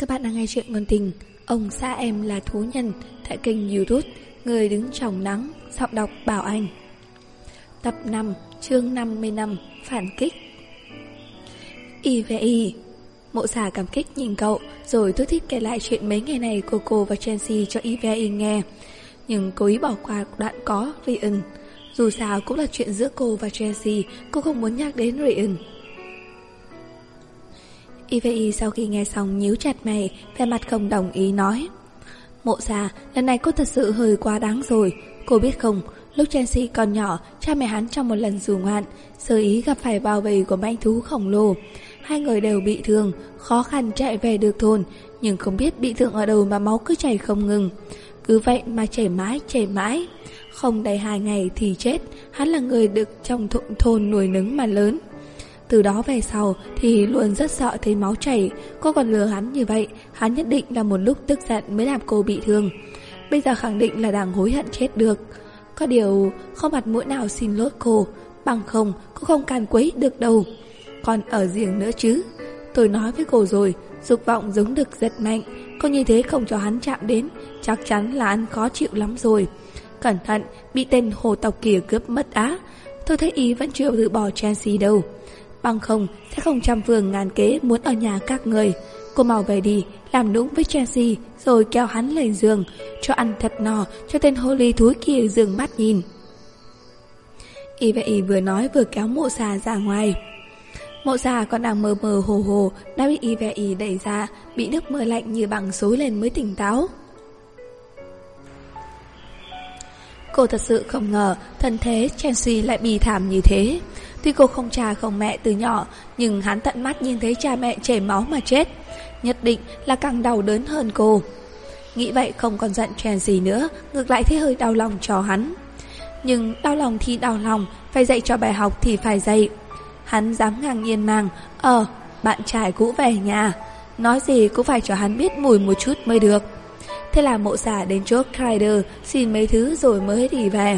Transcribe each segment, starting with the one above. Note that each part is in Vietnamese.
Các bạn đang nghe chuyện ngôn tình Ông xã em là thú nhân tại kênh YouTube Người đứng trong nắng, giọng đọc Bảo Anh. Tập 5, chương 55, phản kích. Y. Mộ Xà cảm kích nhìn cậu, rồi thút thít kể lại chuyện mấy ngày này của cô và Chelsea cho Y nghe. Nhưng cố ý bỏ qua đoạn có Ryan. Dù sao cũng là chuyện giữa cô và Chelsea, cô không muốn nhắc đến Ryan. Y sau khi nghe xong nhíu chặt mày, vẻ mặt không đồng ý nói: Mộ Xà, lần này cô thật sự hơi quá đáng rồi. Cô biết không, lúc Chelsea còn nhỏ, cha mẹ hắn trong một lần du ngoạn sơ ý gặp phải bao vây của mãnh thú khổng lồ. Hai người đều bị thương, khó khăn chạy về được thôn, nhưng không biết bị thương ở đâu mà máu cứ chảy không ngừng. Cứ vậy mà chảy mãi. Không đầy 2 ngày thì chết. Hắn là người được trong thôn nuôi nấng mà lớn. Từ đó về sau thì luôn rất sợ thấy máu chảy. Cô còn lừa hắn như vậy, hắn nhất định là một lúc tức giận mới làm cô bị thương. Bây giờ khẳng định là đang hối hận chết được. Có điều không mặt mũi nào xin lỗi cô, bằng không cô không càn quấy được đâu. Còn ở riêng nữa chứ. Tôi nói với cô rồi, dục vọng giống đực rất mạnh. Cô như thế không cho hắn chạm đến, chắc chắn là hắn khó chịu lắm rồi. Cẩn thận bị tên hồ tộc kia cướp mất á. Tôi thấy ý vẫn chưa từ bỏ Chelsea đâu. Bằng không sẽ không trăm phương ngàn kế muốn ở nhà các người. Cô mau về đi, làm nũng với Chelsea, rồi kéo hắn lên giường, cho ăn thật no, cho tên hồ ly thúi kia dừng mắt nhìn. Y vừa nói vừa kéo Mộ Xà ra ngoài. Mộ Xà còn đang mơ mơ hồ hồ đã bị Y đẩy ra, bị nước mưa lạnh như băng xối lên mới tỉnh táo. Cô thật sự không ngờ thân thế Chelsea lại bi thảm như thế. Tuy cô không cha không mẹ từ nhỏ, nhưng hắn tận mắt nhìn thấy cha mẹ chảy máu mà chết, nhất định là càng đau đớn hơn cô. Nghĩ vậy không còn giận Chelsea nữa, ngược lại thấy hơi đau lòng cho hắn. Nhưng đau lòng thì đau lòng, phải dạy cho bài học thì phải dạy. Hắn dám ngang nhiên mang bạn trai cũ về nhà, nói gì cũng phải cho hắn biết mùi một chút mới được. Thế là Mộ Xà đến chỗ Crider xin mấy thứ rồi mới đi về.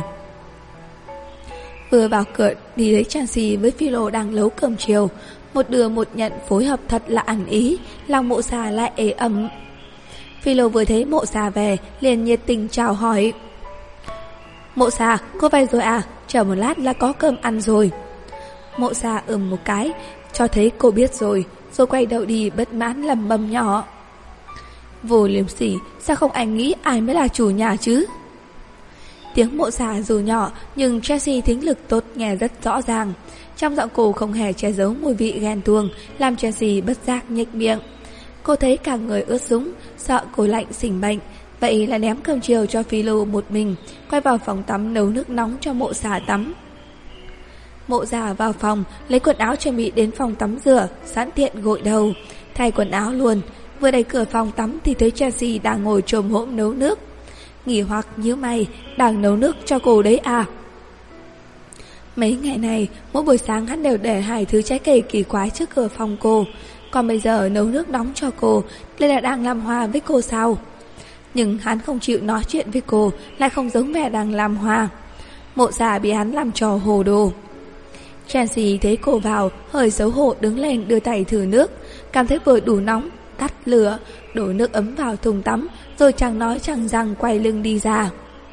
Vừa vào cửa đi lấy Chelsea với Philo đang nấu cơm chiều, một đưa một nhận phối hợp thật là ăn ý, lòng Mộ Xà lại ế ấm. Philo vừa thấy Mộ Xà về liền nhiệt tình chào hỏi: Mộ Xà, cô về rồi à? Chờ một lát là có cơm ăn rồi. Mộ Xà một cái, cho thấy cô biết rồi quay đầu đi bất mãn lầm bầm nhỏ: Vô liêm sỉ, sao không anh nghĩ ai mới là chủ nhà chứ? Tiếng Mộ Xà dù nhỏ nhưng Chelsea thính lực tốt nghe rất rõ ràng. Trong giọng cô không hề che giấu mùi vị ghen tuông, làm Chelsea bất giác nhếch miệng. Cô thấy cả người ướt sũng, sợ cô lạnh sinh bệnh, vậy là ném cơm chiều cho Philo một mình, quay vào phòng tắm nấu nước nóng cho Mộ Xà tắm. Mộ Xà vào phòng lấy quần áo chuẩn bị đến phòng tắm rửa, sẵn tiện gội đầu, thay quần áo luôn. Vừa đẩy cửa phòng tắm thì thấy Chelsea đang ngồi chồm hổm nấu nước. Nghỉ hoặc nhíu mày, đang nấu nước cho cô đấy à? Mấy ngày này mỗi buổi sáng hắn đều để 2 thứ trái cây kỳ quái trước cửa phòng cô, còn bây giờ nấu nước nóng cho cô, đây là đang làm hòa với cô sao? Nhưng hắn không chịu nói chuyện với cô, lại không giống vẻ đang làm hòa. Mộ Xà bị hắn làm trò hồ đồ. Chelsea thấy cô vào, hơi xấu hổ đứng lên đưa tay thử nước, cảm thấy vừa đủ nóng, tắt lửa, đổ nước ấm vào thùng tắm, rồi chẳng nói chẳng rằng quay lưng đi ra.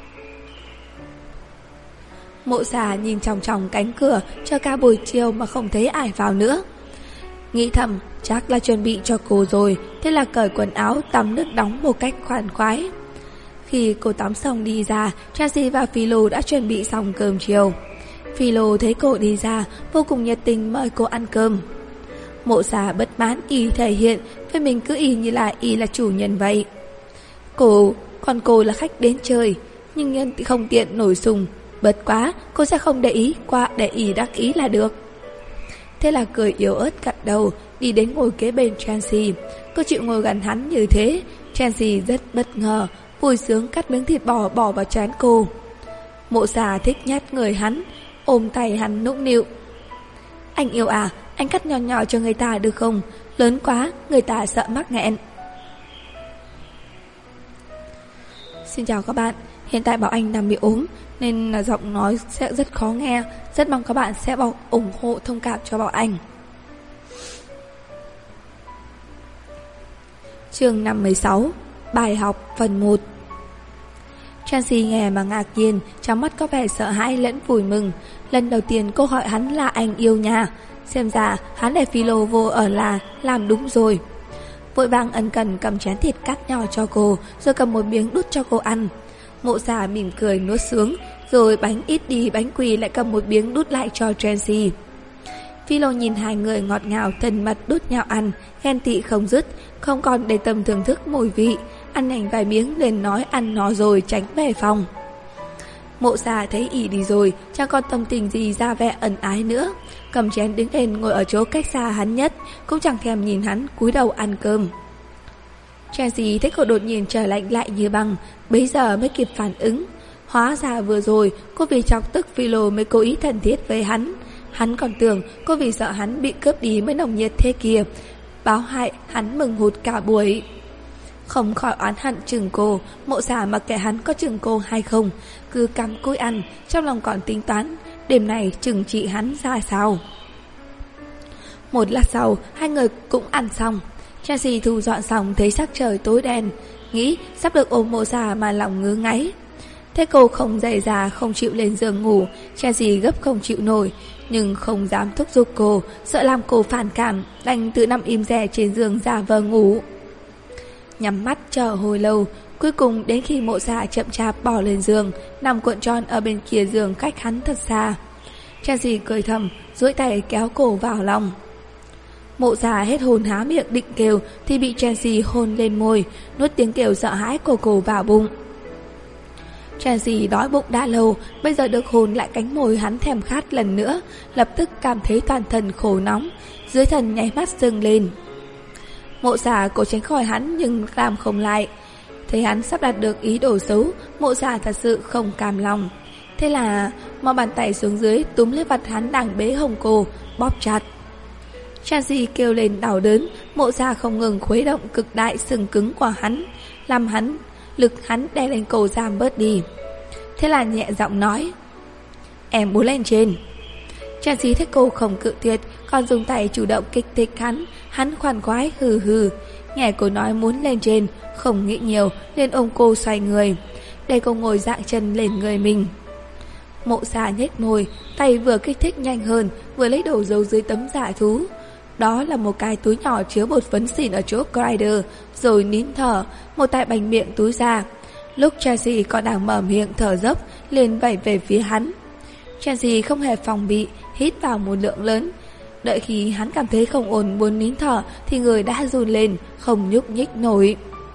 Mộ Xà nhìn chòng cánh cửa cho cả buổi chiều mà không thấy ai vào nữa. Nghĩ thầm chắc là chuẩn bị cho cô rồi, thế là cởi quần áo tắm nước nóng một cách khoan khoái. Khi cô tắm xong đi ra, Chelsea và Philo đã chuẩn bị xong cơm chiều. Philo thấy cô đi ra, vô cùng nhiệt tình mời cô ăn cơm. Mộ Xà bất mãn y thể hiện với mình cứ y như là y là chủ nhân vậy. Còn cô là khách đến chơi, nhưng nhân không tiện nổi sùng. Bất quá, cô sẽ không để ý qua để y đắc ý là được. Thế là cười yếu ớt gật đầu, đi đến ngồi kế bên Chelsea. Cô chịu ngồi gần hắn như thế, Chelsea rất bất ngờ, vui sướng cắt miếng thịt bò bỏ vào trán cô. Mộ Xà thích nhát người hắn, ôm tay hắn nũng nịu: Anh yêu à, anh cắt nhỏ nhỏ cho người ta được không? Lớn quá, người ta sợ mắc nghẹn. Xin chào các bạn, hiện tại Bảo Anh đang bị ốm nên là giọng nói sẽ rất khó nghe. Rất mong các bạn sẽ ủng hộ thông cảm cho Bảo Anh. Chương 56. Bài học phần 1. Chelsea nghe mà ngạc nhiên, trong mắt có vẻ sợ hãi lẫn vui mừng. Lần đầu tiên cô hỏi hắn là anh yêu nhà. Xem ra hắn để Philo vô ở là làm đúng rồi. Vội vàng ân cần cầm chén thịt cắt nhỏ cho cô, rồi cầm một miếng đút cho cô ăn. Mộ Xà mỉm cười nuốt xuống, rồi bánh ít đi bánh quỳ lại cầm một miếng đút lại cho Chelsea. Philo nhìn hai người ngọt ngào thân mật đút nhau ăn, ghen tị không dứt, không còn để tâm thưởng thức mùi vị. Ăn nhanh vài miếng liền nói ăn no rồi tránh về phòng. Mộ Xà thấy ỉ đi rồi, chẳng còn tâm tình gì ra vẻ ẩn ái nữa, cầm chén đứng lên ngồi ở chỗ cách xa hắn nhất, cũng chẳng thèm nhìn hắn, cúi đầu ăn cơm. Chelsea thấy cậu đột nhiên trở lạnh lại như băng, bấy giờ mới kịp phản ứng. Hóa ra vừa rồi cô vì chọc tức Philo mới cố ý thân thiết với hắn. Hắn còn tưởng cô vì sợ hắn bị cướp đi mới nồng nhiệt thế kia, báo hại hắn mừng hụt cả buổi. Không khỏi oán hận chừng cô. Mộ Xà mặc kệ hắn có chừng cô hay không, cứ cắm cúi ăn, trong lòng còn tính toán đêm này chừng trị hắn ra sao. Một lát sau hai người cũng ăn xong. Chelsea thu dọn xong thấy sắc trời tối đen, nghĩ sắp được ôm Mộ Xà mà lòng ngứa ngáy. Thế cô không dậy ra, không chịu lên giường ngủ. Chelsea gấp không chịu nổi, nhưng không dám thúc giục cô, sợ làm cô phản cảm, đành tự nằm im re trên giường giả vờ ngủ. Nhắm mắt chờ hồi lâu, cuối cùng đến khi Mộ Xà chậm chạp bỏ lên giường, nằm cuộn tròn ở bên kia giường cách hắn thật xa. Chelsea cười thầm, duỗi tay kéo cổ vào lòng. Mộ Xà hết hồn há miệng định kêu thì bị Chelsea hôn lên môi, nuốt tiếng kêu sợ hãi của cô vào bụng. Chelsea đói bụng đã lâu, bây giờ được hôn lại cánh môi hắn thèm khát lần nữa, lập tức cảm thấy toàn thân khổ nóng, dưới thân nháy mắt sưng lên. Mộ Xà cố tránh khỏi hắn nhưng làm không lại. Thấy hắn sắp đạt được ý đồ xấu, Mộ Xà thật sự không cam lòng. Thế là mò bàn tay xuống dưới túm lấy vạt hắn đang bế hông cô, bóp chặt. Chelsea kêu lên đau đớn. Mộ Xà không ngừng khuấy động cực đại sừng cứng của hắn, làm lực hắn đè lên cổ giảm bớt đi. Thế là nhẹ giọng nói, em muốn lên trên. Chelsea thấy cô không cự tuyệt, còn dùng tay chủ động kích thích hắn khoan khoái hừ hừ. Nghe cô nói muốn lên trên, không nghĩ nhiều, nên ôm cô xoay người, để cô ngồi dạng chân lên người mình. Mộ Xà nhếch môi, tay vừa kích thích nhanh hơn, vừa lấy đồ giấu dưới tấm dạ thú. Đó là một cái túi nhỏ chứa bột phấn xịn ở chỗ Grider, rồi nín thở, một tay bành miệng túi ra. Lúc Chelsea còn đang mở miệng thở dốc, liền vẩy về phía hắn. Chelsea không hề phòng bị, hít vào một lượng lớn. Đợi khi hắn cảm thấy không ổn muốn nín thở thì người đã run lên, không nhúc nhích nổi.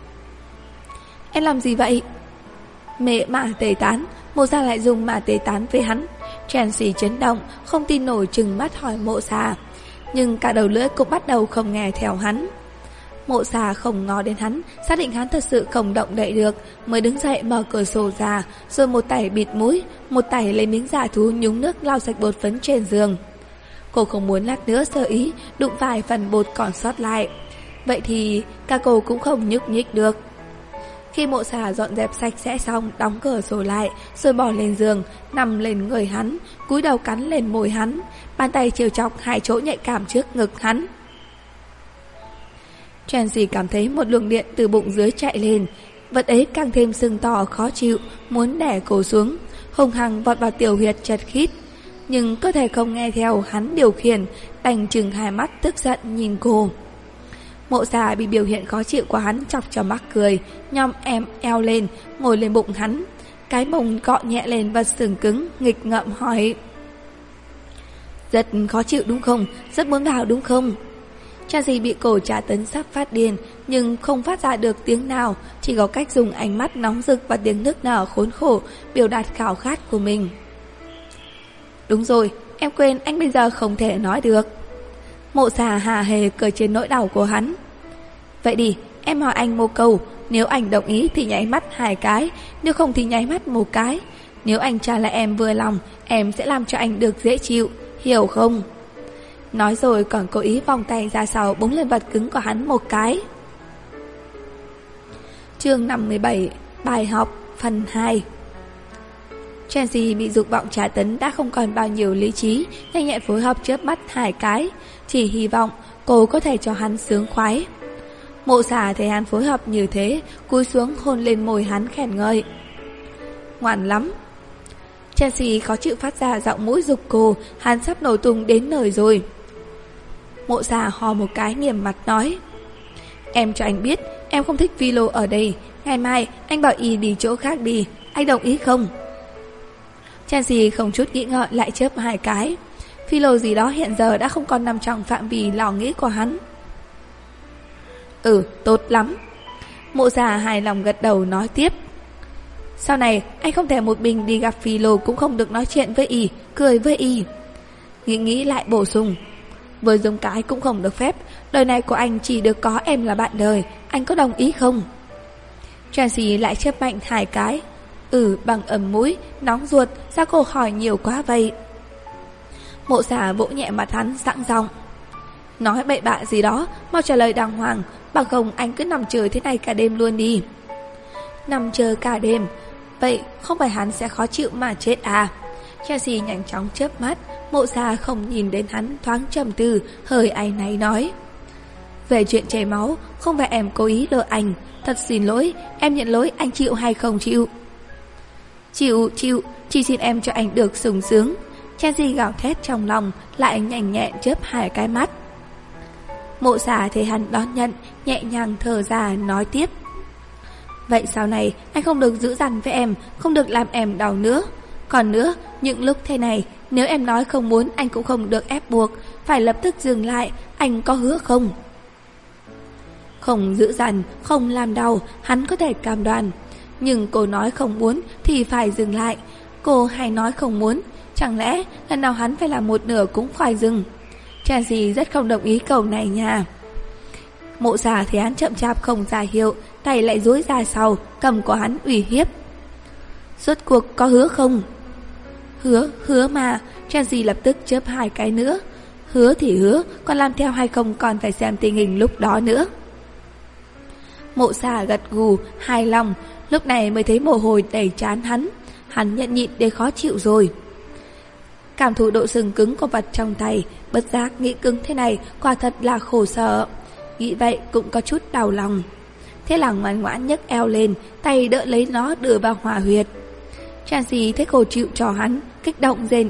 Em làm gì vậy? Mẹ mả tề tán. Mộ Xà lại dùng mả tề tán với hắn. Chelsea chấn động, không tin nổi trừng mắt hỏi Mộ Xà, nhưng cả đầu lưỡi cũng bắt đầu không nghe theo hắn. Mộ Xà không ngó đến hắn, xác định hắn thật sự không động đậy được, mới đứng dậy mở cửa sổ ra, rồi một tay bịt mũi, một tay lấy miếng dạ thú nhúng nước lau sạch bột phấn trên giường. Cô không muốn lát nữa sơ ý đụng phải phần bột còn sót lại, vậy thì cả cô cũng không nhúc nhích được. Khi Mộ Xà dọn dẹp sạch sẽ xong, đóng cửa sổ lại, rồi bỏ lên giường, nằm lên người hắn, cúi đầu cắn lên môi hắn, bàn tay trêu chọc hai chỗ nhạy cảm trước ngực hắn. Chelsea cảm thấy một luồng điện từ bụng dưới chạy lên, vật ấy càng thêm sưng to khó chịu, muốn đè cô xuống, hùng hăng vọt vào tiểu huyệt chật khít. Nhưng cơ thể không nghe theo hắn điều khiển, đành chừng hai mắt tức giận nhìn cô. Mộ Xà bị biểu hiện khó chịu của hắn chọc cho mắc cười, nhom em eo lên, ngồi lên bụng hắn, cái mông cọ nhẹ lên vật sừng cứng, nghịch ngợm hỏi, rất khó chịu đúng không? Rất muốn vào đúng không? Chelsea bị cổ tra tấn sắp phát điên, nhưng không phát ra được tiếng nào, chỉ có cách dùng ánh mắt nóng rực và tiếng nức nở khốn khổ biểu đạt khao khát của mình. Đúng rồi, em quên anh bây giờ không thể nói được. Mộ Xà hà hề cười trên nỗi đau của hắn. Vậy đi, em hỏi anh một câu, nếu anh đồng ý thì nháy mắt 2 cái, nếu không thì nháy mắt 1 cái. Nếu anh trả lại em vừa lòng, em sẽ làm cho anh được dễ chịu, hiểu không? Nói rồi còn cố ý vòng tay ra sau búng lên vật cứng của hắn 1 cái. Chương 57. Bài học phần 2. Chelsea bị dục vọng tra tấn đã không còn bao nhiêu lý trí, nhanh nhẹn phối hợp chớp mắt 2 cái, chỉ hy vọng cô có thể cho hắn sướng khoái. Mộ Xà thấy hắn phối hợp như thế, cúi xuống hôn lên môi hắn khen ngợi. Ngoan lắm. Chelsea khó chịu phát ra giọng mũi giục cô, hắn sắp nổ tung đến nơi rồi. Mộ Xà hò một cái nghiêm mặt nói, em cho anh biết em không thích Philo ở đây, ngày mai anh bảo y đi chỗ khác đi, anh đồng ý không? Chelsea không chút nghĩ ngợi lại chớp hai cái. Philo gì đó hiện giờ đã không còn nằm trong phạm vi lo nghĩ của hắn. Tốt lắm. Mộ Xà hài lòng gật đầu nói tiếp, sau này anh không thể một mình đi gặp Philo, cũng không được nói chuyện với y, cười với y. Nghĩ lại bổ sung, với giống cái cũng không được phép, đời này của anh chỉ được có em là bạn đời, anh có đồng ý không? Chelsea lại chớp mạnh hai cái. Bằng ẩm mũi, nóng ruột, sao cô hỏi nhiều quá vậy? Mộ Xà vỗ nhẹ mặt hắn dặn giọng, nói bậy bạ gì đó, mau trả lời đàng hoàng, bằng không anh cứ nằm chờ thế này cả đêm luôn đi. Nằm chờ cả đêm, vậy không phải hắn sẽ khó chịu mà chết à? Chelsea nhanh chóng chớp mắt. Mộ Xà không nhìn đến hắn, thoáng trầm tư, hơi áy náy nói, về chuyện chảy máu, không phải em cố ý lừa anh, thật xin lỗi, em nhận lỗi, anh chịu hay không chịu? Chịu, chỉ xin em cho anh được sung sướng. Chelsea gào thét trong lòng, lại nhanh nhẹn chớp hai cái mắt. Mộ Xà thấy hắn đón nhận, nhẹ nhàng thở ra nói tiếp, vậy sau này anh không được giữ dằn với em, không được làm em đau nữa. Còn nữa, những lúc thế này, nếu em nói không muốn, anh cũng không được ép buộc, phải lập tức dừng lại, anh có hứa không? Không giữ dằn, không làm đau, hắn có thể cam đoan. Nhưng cô nói không muốn thì phải dừng lại. Cô hay nói không muốn, chẳng lẽ lần nào hắn phải làm một nửa cũng phải dừng? Chelsea rất không đồng ý câu này nha. Mộ Xà thấy hắn chậm chạp không ra hiệu, tay lại duỗi ra sau, cầm của hắn uy hiếp. Rốt cuộc có hứa không? Hứa mà. Chelsea lập tức chớp hai cái nữa. Hứa thì hứa, còn làm theo hay không còn phải xem tình hình lúc đó nữa. Mộ Xà gật gù, hài lòng, lúc này mới thấy mồ hôi đầy trán hắn. Hắn nhận nhịn để khó chịu rồi. Cảm thụ độ sừng cứng của vật trong tay, bất giác nghĩ cứng thế này quả thật là khổ sở. Nghĩ vậy cũng có chút đau lòng. Thế là ngoan ngoãn nhấc eo lên, tay đỡ lấy nó đưa vào hỏa huyệt. Chelsea thấy cô chịu cho hắn, kích động rên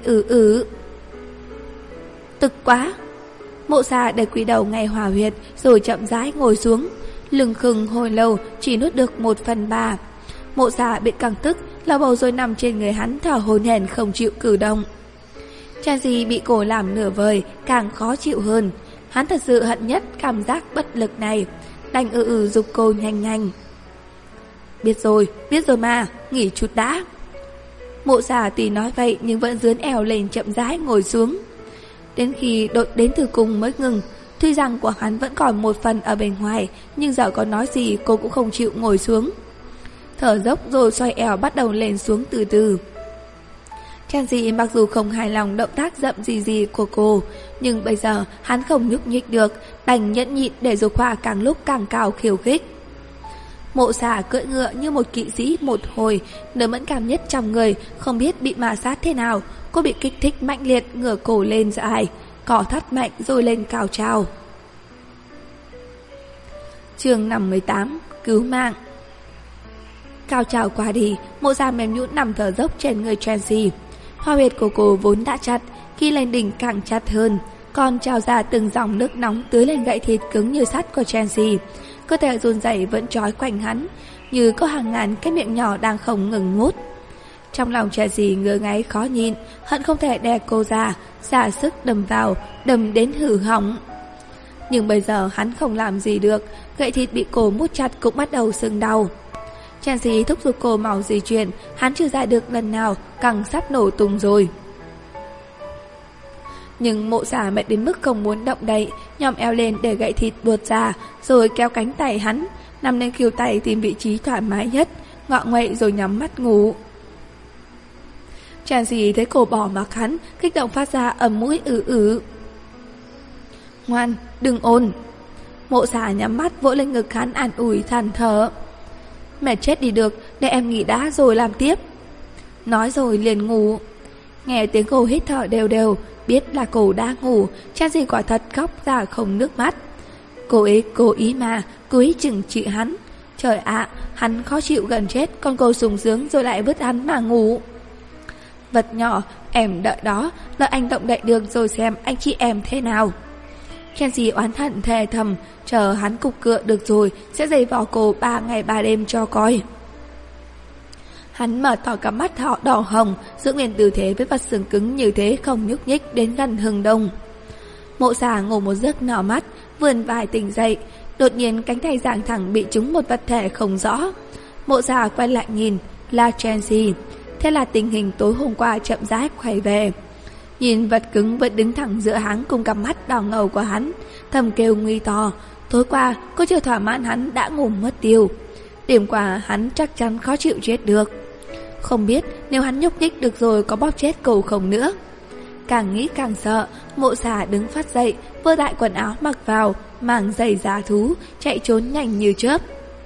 Tức quá. Mộ Xà để quỳ đầu ngay hỏa huyệt, rồi chậm rãi ngồi xuống. Lưng khừng hồi lâu, chỉ nuốt được 1/3. Mộ Xà bị căng tức, lầu bầu rồi nằm trên người hắn thở hổn hển không chịu cử động. Chelsea bị cô làm nửa vời, càng khó chịu hơn. Hắn thật sự hận nhất cảm giác bất lực này, đành giục cô nhanh. Biết rồi mà, nghỉ chút đã. Mộ Xà tuy nói vậy nhưng vẫn dướn eo lên chậm rãi ngồi xuống. Đến khi đội đến từ cùng mới ngừng. Tuy rằng của hắn vẫn còn một phần ở bên ngoài, nhưng giờ có nói gì cô cũng không chịu ngồi xuống. Thở dốc rồi xoay eo bắt đầu lên xuống từ từ. Chelsea mặc dù không hài lòng động tác dậm gì của cô, nhưng bây giờ hắn không nhúc nhích được, đành nhẫn nhịn để dục hỏa càng lúc càng cao khiêu khích. Mộ Xà cưỡi ngựa như một kỵ sĩ một hồi, nơi mẫn cảm nhất trong người, không biết bị ma sát thế nào, cô bị kích thích mạnh liệt, ngửa cổ lên dài, cỏ thắt mạnh rồi lên cao trào. Chương 58: Cứu mạng. Cao trào qua đi, Mộ Xà mềm nhũn nằm thở dốc trên người Chelsea. Hoa huyệt của cô vốn đã chặt, khi lên đỉnh càng chặt hơn, còn trào ra từng dòng nước nóng tưới lên gậy thịt cứng như sắt của Chelsea. Cơ thể run rẩy vẫn trói quanh hắn, như có hàng ngàn cái miệng nhỏ đang không ngừng mút. Trong lòng Chelsea ngứa ngáy khó nhịn, hận không thể đè cô ra sức đâm vào, đâm đến hư hỏng. Nhưng bây giờ hắn không làm gì được, gậy thịt bị cô mút chặt cũng bắt đầu sưng đau. Chelsea thúc giục cô mau di chuyển, hắn chưa ra được lần nào, căng sắp nổ tung rồi. Nhưng Mộ Xà mệt đến mức không muốn động đậy, nhòm eo lên để gậy thịt buột ra, rồi kéo cánh tay hắn, nằm lên khuỷu tay tìm vị trí thoải mái nhất, ngọ nguậy rồi nhắm mắt ngủ. Chelsea thấy cô bỏ mặc hắn, kích động phát ra ầm mũi Ngoan, đừng ồn. Mộ Xà nhắm mắt vỗ lên ngực hắn an ủi than thở. Mệt chết đi được, để em nghỉ đã rồi làm tiếp. Nói rồi liền ngủ. Nghe tiếng cô hít thở đều đều, biết là cô đã ngủ. Chelsea quả thật khóc ra không nước mắt. Cô ấy cố ý mà, cố ý chừng trị hắn. Trời ạ, hắn khó chịu gần chết, còn cô sung sướng rồi lại vứt hắn mà ngủ. Vật nhỏ, em đợi đó, đợi anh động đậy được rồi xem anh chị em thế nào. Chelsea oán hận thề thầm, chờ hắn cục cựa được rồi sẽ giày vò cô 3 ngày 3 đêm cho coi. Hắn mở to cặp mắt họ đỏ hồng, giữ nguyên tư thế với vật xương cứng như thế không nhúc nhích đến gần Hưng Đông. Mộ Xà ngủ một giấc nở mắt, vươn vai tỉnh dậy, đột nhiên cánh tay dạng thẳng bị trúng một vật thể không rõ. Mộ Xà quay lại nhìn, là Chelsea. Thế là tình hình tối hôm qua chậm rãi quay về. Nhìn vật cứng vẫn đứng thẳng giữa hắn cùng cặp mắt đỏ ngầu của hắn, thầm kêu nguy to. Tối qua cô chưa thỏa mãn hắn đã ngủ mất tiêu. Đêm qua hắn chắc chắn khó chịu chết được. Không biết nếu hắn nhúc nhích được rồi có bóp chết cô không nữa. Càng nghĩ càng sợ, Mộ Xà đứng phát dậy, vơ đại quần áo mặc vào, mang giày giá thú, chạy trốn nhanh như chớp.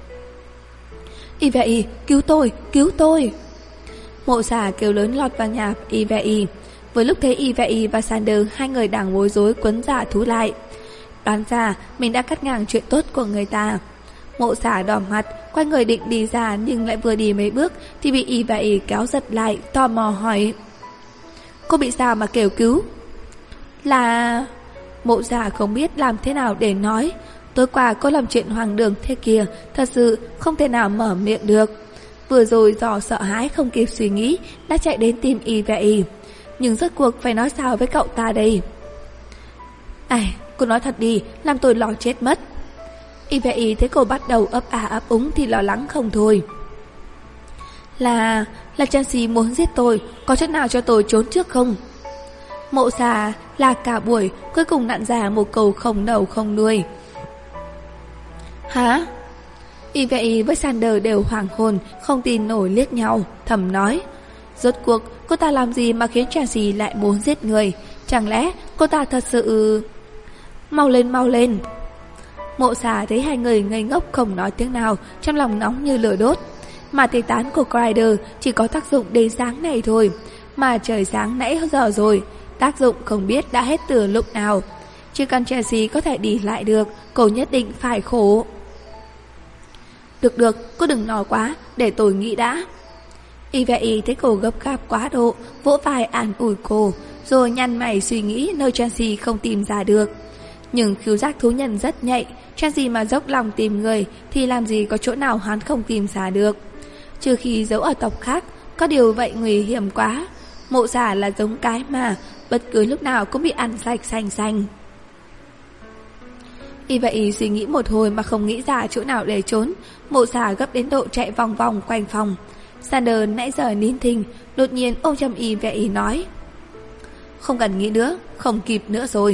Ivei, cứu tôi, cứu tôi! Mộ Xà kêu lớn lọt vào nhà Ivei. Vừa lúc thấy Ivei và Sander, hai người đang bối rối quấn giả thú lại. Đoán ra mình đã cắt ngang chuyện tốt của người ta. Mộ Xà đỏ mặt, quay người định đi ra nhưng lại vừa đi mấy bước thì bị Ivei kéo giật lại, tò mò hỏi: Cô bị sao mà kêu cứu? Là... Mộ Xà không biết làm thế nào để nói. Tối qua cô làm chuyện hoang đường thế kia, thật sự không thể nào mở miệng được. Vừa rồi do sợ hãi không kịp suy nghĩ đã chạy đến tìm Ivei. Nhưng rốt cuộc phải nói sao với cậu ta đây? Ai, cô nói thật đi, làm tôi lo chết mất. Ivei thấy cô bắt đầu ấp à ấp úng thì lo lắng không thôi. Là Chelsea muốn giết tôi, có chỗ nào cho tôi trốn trước không? Mộ Xà là cả buổi cuối cùng nặn ra một câu không đầu không đuôi. Hả? Ivei với Sander đều hoảng hồn, không tin nổi liếc nhau, thầm nói: Rốt cuộc cô ta làm gì mà khiến Chelsea lại muốn giết người? Chẳng lẽ cô ta thật sự... Mau lên, mau lên! Mộ Xà thấy hai người ngây ngốc không nói tiếng nào, trong lòng nóng như lửa đốt. Mà tê tán của Crider chỉ có tác dụng đến sáng này thôi, mà trời sáng nãy giờ rồi, tác dụng không biết đã hết từ lúc nào. Chỉ cần Chelsea có thể đi lại được, cô nhất định phải khổ. Được, cô đừng nói quá, để tôi nghĩ đã. Ivei thấy cô gấp gáp quá độ, vỗ vai an ủi cô, rồi nhăn mày suy nghĩ nơi Chelsea không tìm ra được. Nhưng khứu giác thú nhân rất nhạy, Chelsea mà dốc lòng tìm người thì làm gì có chỗ nào hắn không tìm ra được. Trừ khi giấu ở tộc khác, có điều vậy nguy hiểm quá. Mộ Xà là giống cái mà bất cứ lúc nào cũng bị ăn sạch xanh xanh. Ivei suy nghĩ một hồi mà không nghĩ ra chỗ nào để trốn. Mộ Xà gấp đến độ chạy vòng vòng quanh phòng. Sander nãy giờ nín thinh, đột nhiên ôm chầm Ivei nói: Không cần nghĩ nữa, không kịp nữa rồi.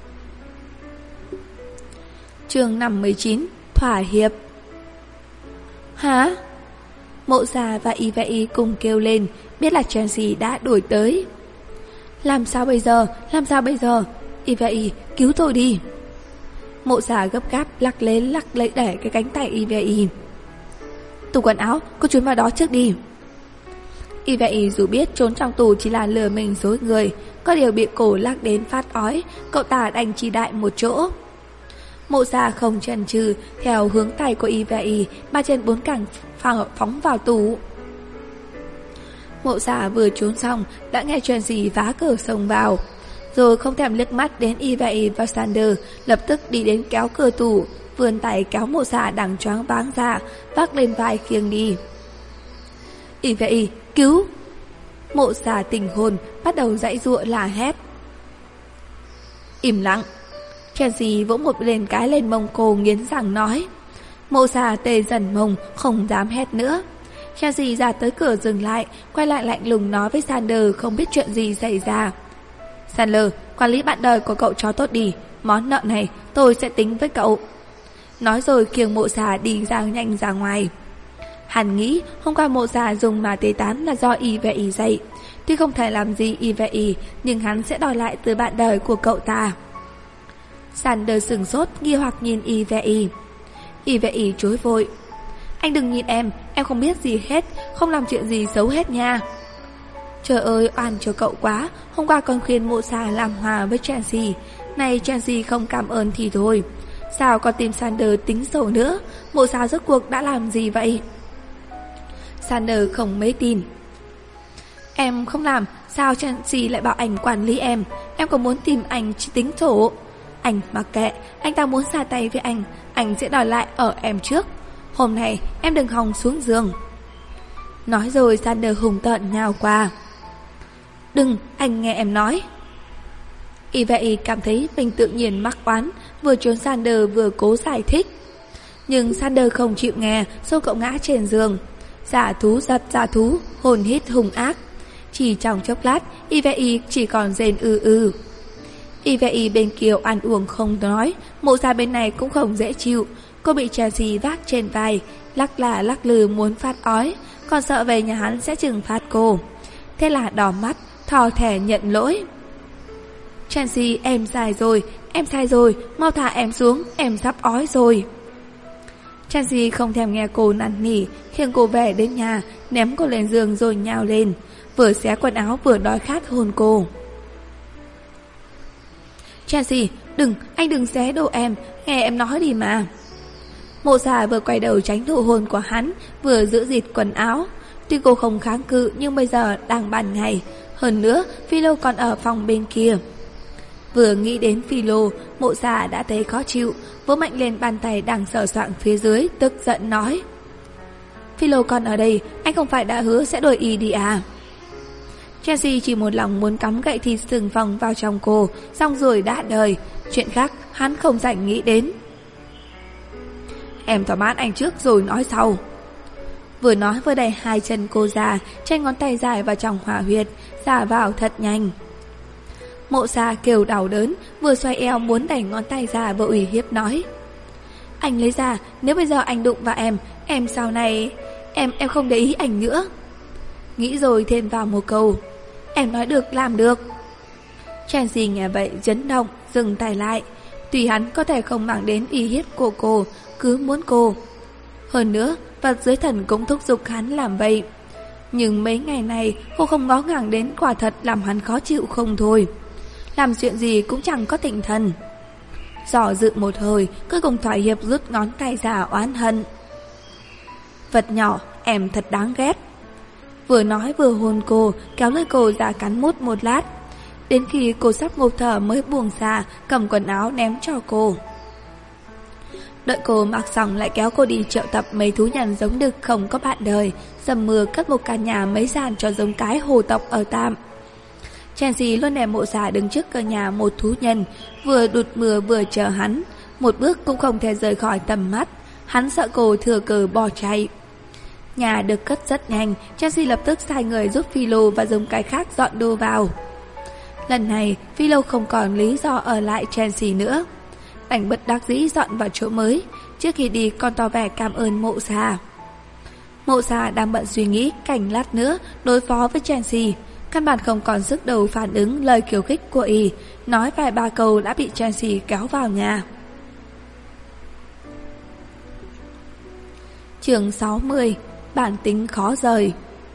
Chương 59: Thỏa hiệp. Hả? Mộ Xà và Ivei cùng kêu lên, biết là Chelsea đã đuổi tới. Làm sao bây giờ? Làm sao bây giờ? Ivei, cứu tôi đi! Mộ Xà gấp gáp lắc lấy để cái cánh tay Ivei. Tủ quần áo, cô trốn vào đó trước đi. Ivei dù biết trốn trong tủ chỉ là lừa mình dối người, có điều bị cổ lắc đến phát ói, cậu ta đành chỉ đại một chỗ. Mộ Xà không chần chừ, theo hướng tay của Ivei, ba chân bốn cẳng phóng vào tủ. Mộ Xà vừa trốn xong đã nghe Chelsea phá cửa xông vào, rồi không thèm liếc mắt đến Ivei và Sander, lập tức đi đến kéo cửa tủ, vươn tay kéo Mộ Xà đang choáng váng ra, vác lên vai khiêng đi. Ivei, cứu! Mộ Xà tỉnh hồn, bắt đầu giãy giụa la hét. Im lặng! Chelsea vỗ một lên cái lên mông cô, nghiến răng nói. Mộ Xà tê dần mông, không dám hét nữa. Chelsea ra tới cửa dừng lại, quay lại lạnh lùng nói với Sander không biết chuyện gì xảy ra. Sander, quản lý bạn đời của cậu cho tốt đi, món nợ này tôi sẽ tính với cậu. Nói rồi khiêng Mộ Xà đi nhanh ra ngoài. Hắn nghĩ hôm qua Mộ Xà dùng mà tê tán là do Ivei dạy. Tuy không thể làm gì Ivei, nhưng hắn sẽ đòi lại từ bạn đời của cậu ta. Sander sửng sốt nghi hoặc nhìn Ivei. Ivei chối vội. Anh đừng nhìn em không biết gì hết, không làm chuyện gì xấu hết nha. Trời ơi, oan cho cậu quá, hôm qua còn khuyên Mộ Xà làm hòa với Chelsea, nay Chelsea không cảm ơn thì thôi. Sao còn tìm Sander tính sổ nữa? Mộ Sa rốt cuộc đã làm gì vậy? Sander không mấy tin. Em không làm, sao Chelsea lại bảo anh quản lý em? Em có muốn tìm anh tính sổ? Anh mặc kệ, anh ta muốn ra tay với anh sẽ đòi lại ở em trước. Hôm nay em đừng hòng xuống giường. Nói rồi Sander hùng tợn nhào qua. Đừng, anh nghe em nói. Y vậy cảm thấy mình tự nhiên mắc oán, vừa trốn Sander vừa cố giải thích. Nhưng Sander không chịu nghe, xô cậu ngã trên giường. Giả thú giật giả thú, hồn hít hung ác. Chỉ trong chốc lát, Y chỉ còn rên ư. Y bên kia ăn uống không nói, Mộ Sa bên này cũng không dễ chịu. Cô bị Chelsea vác trên vai, lắc là lắc lư muốn phát ói, còn sợ về nhà hắn sẽ trừng phạt cô. Thế là đỏ mắt, thò thẻ nhận lỗi. Chelsea, em sai rồi, mau thả em xuống, em sắp ói rồi. Chelsea không thèm nghe cô năn nỉ, khiêng cô về đến nhà, ném cô lên giường rồi nhào lên, vừa xé quần áo vừa đói khát hôn cô. Chelsea, anh đừng xé đồ em, nghe em nói đi mà. Mộ Sa vừa quay đầu tránh nụ hôn của hắn, vừa giữ gìn quần áo. Tuy cô không kháng cự nhưng bây giờ đang ban ngày, hơn nữa Philo còn ở phòng bên kia. Vừa nghĩ đến Philo, Mộ Sa đã thấy khó chịu, vỗ mạnh lên bàn tay đang sờ soạng phía dưới, tức giận nói: Philo còn ở đây, anh không phải đã hứa sẽ đổi ý đi à? Chelsea chỉ một lòng muốn cắm gậy thịt sừng phồng vào trong cô, xong rồi đã đời, chuyện khác hắn không rảnh nghĩ đến. Em thỏa mãn anh trước rồi nói sau. Vừa nói vừa đẩy hai chân cô ra, trên ngón tay dài vào trong hỏa huyệt, xả vào thật nhanh. Mộ Sa kêu đau đớn, vừa xoay eo muốn đẩy ngón tay ra vừa ủy hiếp nói: Anh lấy ra, nếu bây giờ anh đụng vào em sau này, em không để ý anh nữa. Nghĩ rồi thêm vào một câu: Em nói được làm được. Chelsea nghe vậy chấn động, dừng tay lại. Tuy hắn có thể không mang đến ý hiếp của cô, cứ muốn cô. Hơn nữa, vật dưới thần cũng thúc giục hắn làm vậy. Nhưng mấy ngày này cô không ngó ngàng đến, quả thật làm hắn khó chịu không thôi. Làm chuyện gì cũng chẳng có tinh thần. Dò dự một hồi, cuối cùng thỏa hiệp rút ngón tay ra oán hận. Vật nhỏ, em thật đáng ghét. Vừa nói vừa hôn cô, kéo lưỡi cô ra cắn mút một lát. Đến khi cô sắp ngộp thở mới buông ra, cầm quần áo ném cho cô. Đợi cô mặc xong lại kéo cô đi triệu tập mấy thú nhận giống đực không có bạn đời, dầm mưa cất một căn nhà mấy gian cho giống cái hồ tộc ở tạm. Chelsea luôn để Mộ Sa đứng trước cửa nhà một thú nhân, vừa đụt mưa vừa chờ hắn, một bước cũng không thể rời khỏi tầm mắt. Hắn sợ cô thừa cơ bỏ chạy. Nhà được cất rất nhanh, Chelsea lập tức sai người giúp Philo và giống cái khác dọn đồ vào. Lần này Philo không còn lý do ở lại Chelsea nữa, đành bất đắc dĩ dọn vào chỗ mới. Trước khi đi còn tỏ vẻ cảm ơn Mộ Sa. Mộ Sa đang bận suy nghĩ cảnh lát nữa đối phó với Chelsea, căn bản không còn sức đầu phản ứng lời khiêu khích của y, nói vài ba câu đã bị Chelsea kéo vào nhà. Chương 60, bản tính khó rời.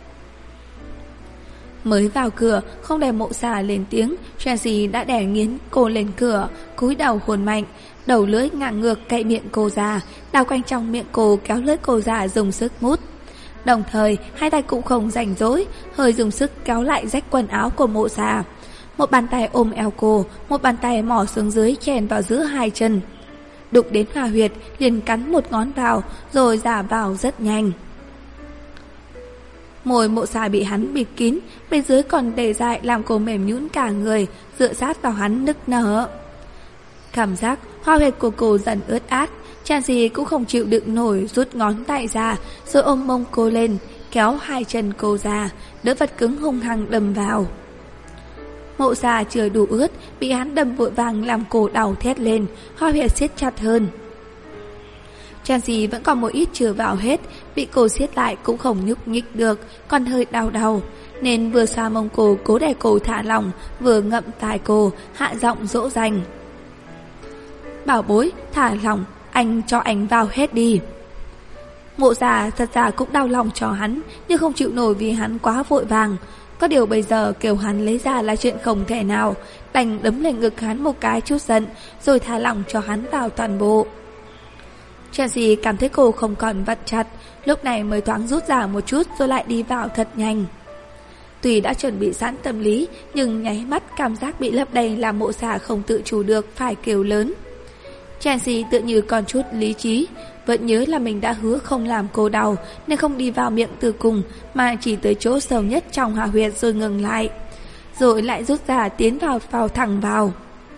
Mới vào cửa, không để Mộ Sa lên tiếng, Chelsea đã đè nghiến cô lên cửa, cúi đầu hôn mạnh, đầu lưỡi ngang ngược cậy miệng cô ra, đào quanh trong miệng cô kéo lưỡi cô ra dùng sức mút. Đồng thời, hai tay cũng không rảnh rỗi, hơi dùng sức kéo lại rách quần áo của Mộ Sa. Một bàn tay ôm eo cô, một bàn tay mò xuống dưới chèn vào giữa hai chân. Đụng đến hỏa huyệt, liền cắn một ngón vào, rồi giả vào rất nhanh. Môi Mộ Sa bị hắn bịt kín, bên dưới còn đầy dại làm cô mềm nhũn cả người, dựa sát vào hắn nức nở. Cảm giác hỏa huyệt của cô dần ướt át, Chelsea cũng không chịu đựng nổi, rút ngón tay ra, rồi ôm mông cô lên, kéo hai chân cô ra, đỡ vật cứng hung hăng đâm vào. Mộ Sa chưa đủ ướt, bị hắn đâm vội vàng làm cô đau thét lên, hỏa huyệt siết chặt hơn. Chelsea vẫn còn một ít chưa vào hết, bị cô siết lại cũng không nhúc nhích được, còn hơi đau, nên vừa xoa mông cô cố để cô thả lỏng, vừa ngậm tai cô, hạ giọng dỗ dành. Bảo bối, thả lỏng, anh cho anh vào hết đi. Mộ Sa thật ra cũng đau lòng cho hắn, nhưng không chịu nổi vì hắn quá vội vàng. Có điều bây giờ kêu hắn lấy ra là chuyện không thể nào, đành đấm lên ngực hắn một cái chút giận, rồi thả lỏng cho hắn vào toàn bộ. Chelsea cảm thấy cô không còn vặn chặt, lúc này mới thoáng rút ra một chút rồi lại đi vào thật nhanh. Tuy đã chuẩn bị sẵn tâm lý, nhưng nháy mắt cảm giác bị lấp đầy làm Mộ Xà không tự chủ được phải kêu lớn. Chelsea tự như còn chút lý trí, vẫn nhớ là mình đã hứa không làm cô đau nên không đi vào miệng tử cung mà chỉ tới chỗ sâu nhất trong hạ huyệt rồi ngừng lại, rồi lại rút ra tiến vào thẳng vào.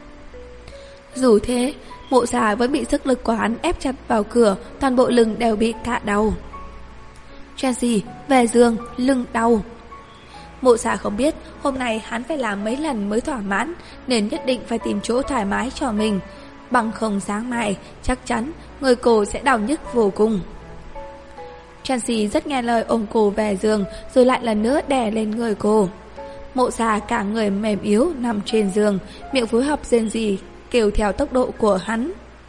Dù thế, Mộ Xà vẫn bị sức lực của hắn ép chặt vào cửa, toàn bộ lưng đều bị cạ đau. Chelsea, về giường, lưng đau. Mộ Xà không biết hôm nay hắn phải làm mấy lần mới thỏa mãn, nên nhất định phải tìm chỗ thoải mái cho mình. Bằng không sáng mai, chắc chắn người cô sẽ đau nhức vô cùng. Chelsea rất nghe lời ôm cô về giường, rồi lại lần nữa đè lên người cô. Mộ Xà cả người mềm yếu nằm trên giường, miệng phối hợp rên rỉ kêu theo tốc độ của hắn.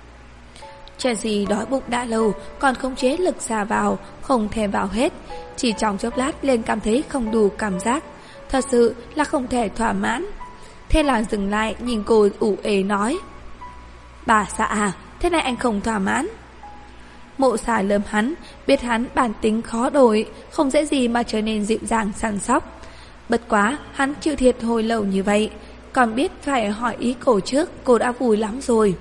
Chelsea đói bụng đã lâu, còn không chế lực xà vào, không thèm vào hết. Chỉ trong chốc lát liền cảm thấy không đủ cảm giác, thật sự là không thể thỏa mãn. Thế là dừng lại nhìn cô ủ ế nói: "Bà xã à, thế này anh không thỏa mãn?" Mộ Xà lườm hắn, biết hắn bản tính khó đổi, không dễ gì mà trở nên dịu dàng săn sóc. Bất quá hắn chịu thiệt hồi lâu như vậy, còn biết phải hỏi ý cô trước, cô đã vui lắm rồi.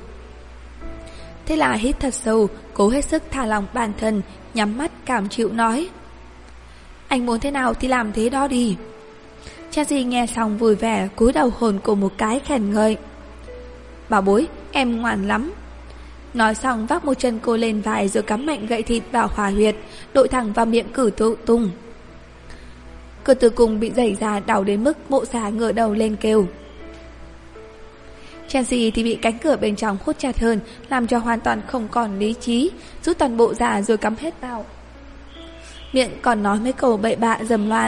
Thế là hít thật sâu, cố hết sức thả lỏng bản thân, nhắm mắt cảm chịu nói: "Anh muốn thế nào thì làm thế đó đi." Chelsea nghe xong vui vẻ cúi đầu hôn cô một cái khen ngợi: "Bảo bối, em ngoan lắm." Nói xong vác một chân cô lên vai rồi cắm mạnh gậy thịt vào hỏa huyệt, đội thẳng vào miệng cử tự tung. Cửa tử cung bị đẩy ra đau đến mức Mộ Xà ngửa đầu lên kêu. Chelsea thì bị cánh cửa bên trong hút chặt hơn, làm cho hoàn toàn không còn lý trí, rút toàn bộ ra rồi cắm hết vào. Miệng còn nói mấy câu bậy bạ dầm loạn.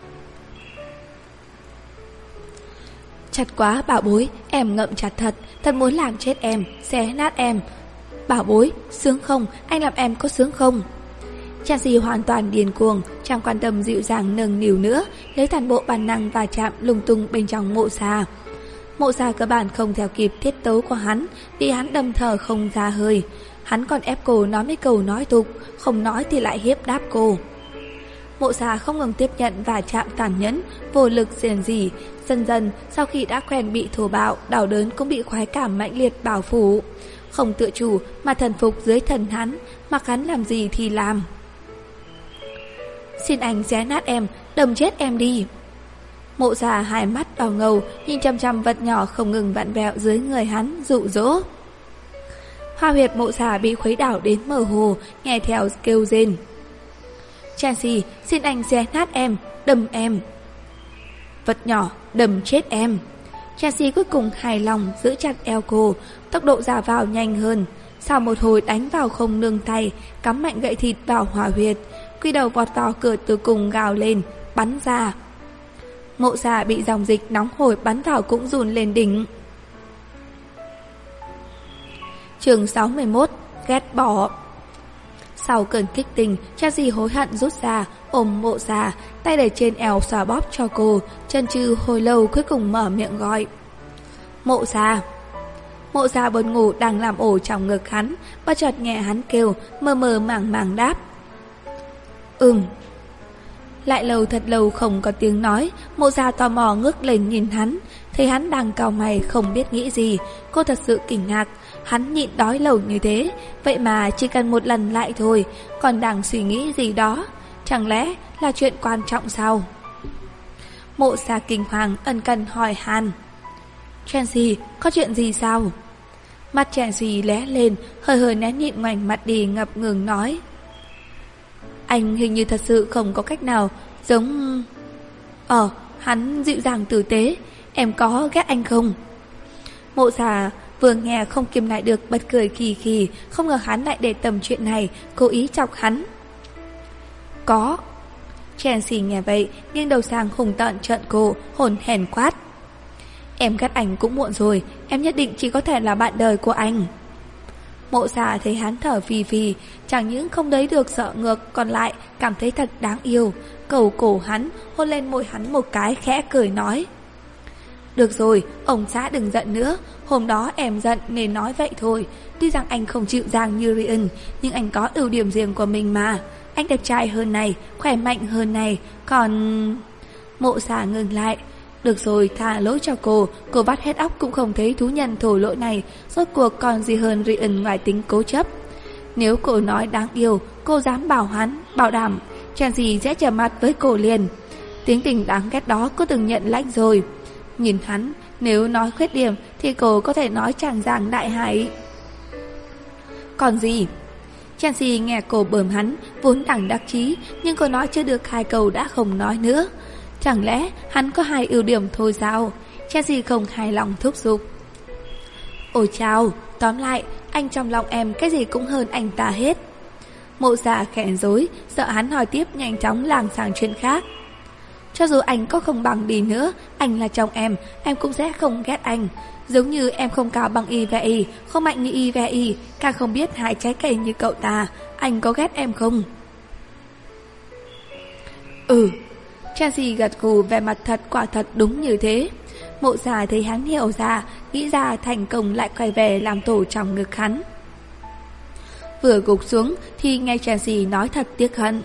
"Chặt quá bảo bối, em ngậm chặt thật, thật muốn làm chết em, xé nát em. Bảo bối, sướng không, anh làm em có sướng không?" Chelsea hoàn toàn điên cuồng, chẳng quan tâm dịu dàng nâng niu nữa, lấy toàn bộ bản năng và chạm lung tung bên trong Mộ Xà. Mộ Xà cơ bản không theo kịp tiết tấu của hắn, bị hắn đâm thở không ra hơi. Hắn còn ép cô nói mấy câu nói tục, không nói thì lại hiếp đáp cô. Mộ Xà không ngừng tiếp nhận và chạm tàn nhẫn, vô lực rền rỉ. Dần dần, sau khi đã quen bị thô bạo, đau đớn cũng bị khoái cảm mãnh liệt bao phủ. Không tự chủ mà thần phục dưới thần hắn, mặc hắn làm gì thì làm. "Xin anh xé nát em, đâm chết em đi." Mộ Xà hai mắt đỏ ngầu, nhìn chăm chăm vật nhỏ không ngừng vặn vẹo dưới người hắn, dụ dỗ. Hoa huyệt Mộ Xà bị khuấy đảo đến mơ hồ, nghe theo kêu rên: "Chelsea, xin anh xé nát em, đâm em." "Vật nhỏ, đâm chết em." Chelsea cuối cùng hài lòng giữ chặt eo cô, tốc độ ra vào nhanh hơn. Sau một hồi đánh vào không nương tay, cắm mạnh gậy thịt vào hỏa huyệt, quy đầu vọt vào cửa tử cung gào lên, bắn ra. Mộ Xà bị dòng dịch nóng hổi bắn vào cũng run lên đỉnh. Chương 61: Ghét bỏ. Sau cơn kích tình, Chelsea hối hận rút ra, ôm Mộ Xà, tay để trên eo xoa bóp cho cô, chân chừ hồi lâu cuối cùng mở miệng gọi: "Mộ Xà." Mộ Xà buồn ngủ đang làm ổ trong ngực hắn, bất chợt nghe hắn kêu, mơ mơ màng màng đáp: Lại lâu thật lâu không có tiếng nói. Mộ Xà tò mò ngước lên nhìn hắn, thấy hắn đang cau mày không biết nghĩ gì. Cô thật sự kinh ngạc, hắn nhịn đói lâu như thế, vậy mà chỉ cần một lần lại thôi, còn đang suy nghĩ gì đó. Chẳng lẽ là chuyện quan trọng sao? Mộ Xà kinh hoàng ân cần hỏi han: "Chelsea, có chuyện gì sao?" Mắt Chelsea lóe lên, hơi hơi nén nhịn ngoảnh mặt đi ngập ngừng nói: "Anh hình như thật sự không có cách nào giống... hắn dịu dàng tử tế, em có ghét anh không?" Mộ Xà vừa nghe không kiềm lại được bật cười khì khì, không ngờ hắn lại để tâm chuyện này, cố ý chọc hắn. "Có." Chelsea nghe vậy, nghiêng đầu sang hùng tợn trợn cô, hồn hển quát: "Em ghét anh cũng muộn rồi, em nhất định chỉ có thể là bạn đời của anh." Mộ Xà thấy hắn thở phì phì, chẳng những không đấy được sợ ngược, còn lại cảm thấy thật đáng yêu, cầu cổ hắn, hôn lên môi hắn một cái, khẽ cười nói: Được rồi, ông xã đừng giận nữa, hôm đó em giận nên nói vậy thôi. Tuy rằng anh không chịu dàng như Ryan, nhưng anh có ưu điểm riêng của mình mà. Anh đẹp trai hơn này, khỏe mạnh hơn này, còn... Mộ Xà ngừng lại. Được rồi, tha lỗi cho cô vắt hết óc cũng không thấy thú nhận thổ lỗi này, rốt cuộc còn gì hơn Ryan ngoài tính cố chấp. Nếu cô nói đáng yêu, cô dám bảo hắn, bảo đảm, chàng gì sẽ trở mặt với cô liền. Tính tình đáng ghét đó cô từng nhận lãnh rồi. Nhìn hắn, nếu nói khuyết điểm thì cô có thể nói chàng giảng đại hải. Còn gì? Chelsea nghe cô bờm hắn, vốn đẳng đắc chí, nhưng cô nói chưa được 2 câu đã không nói nữa. Chẳng lẽ hắn có 2 ưu điểm thôi sao? Chelsea không hài lòng thúc giục. Ôi chao, tóm lại, anh trong lòng em cái gì cũng hơn anh ta hết. Mộ Xà khẽ dối, sợ hắn hỏi tiếp nhanh chóng làng sang chuyện khác. Cho dù anh có không bằng đi nữa, anh là chồng em cũng sẽ không ghét anh. Giống như em không cao bằng y ve y, không mạnh như y ve y, càng không biết hái trái cây như cậu ta. Anh có ghét em không? Chelsea gật gù, vẻ mặt thật, quả thật đúng như thế. Mộ Xà thấy hắn hiểu ra, nghĩ ra thành công, lại quay về làm tổ trong ngực hắn. Vừa gục xuống thì nghe Chelsea nói thật tiếc hận.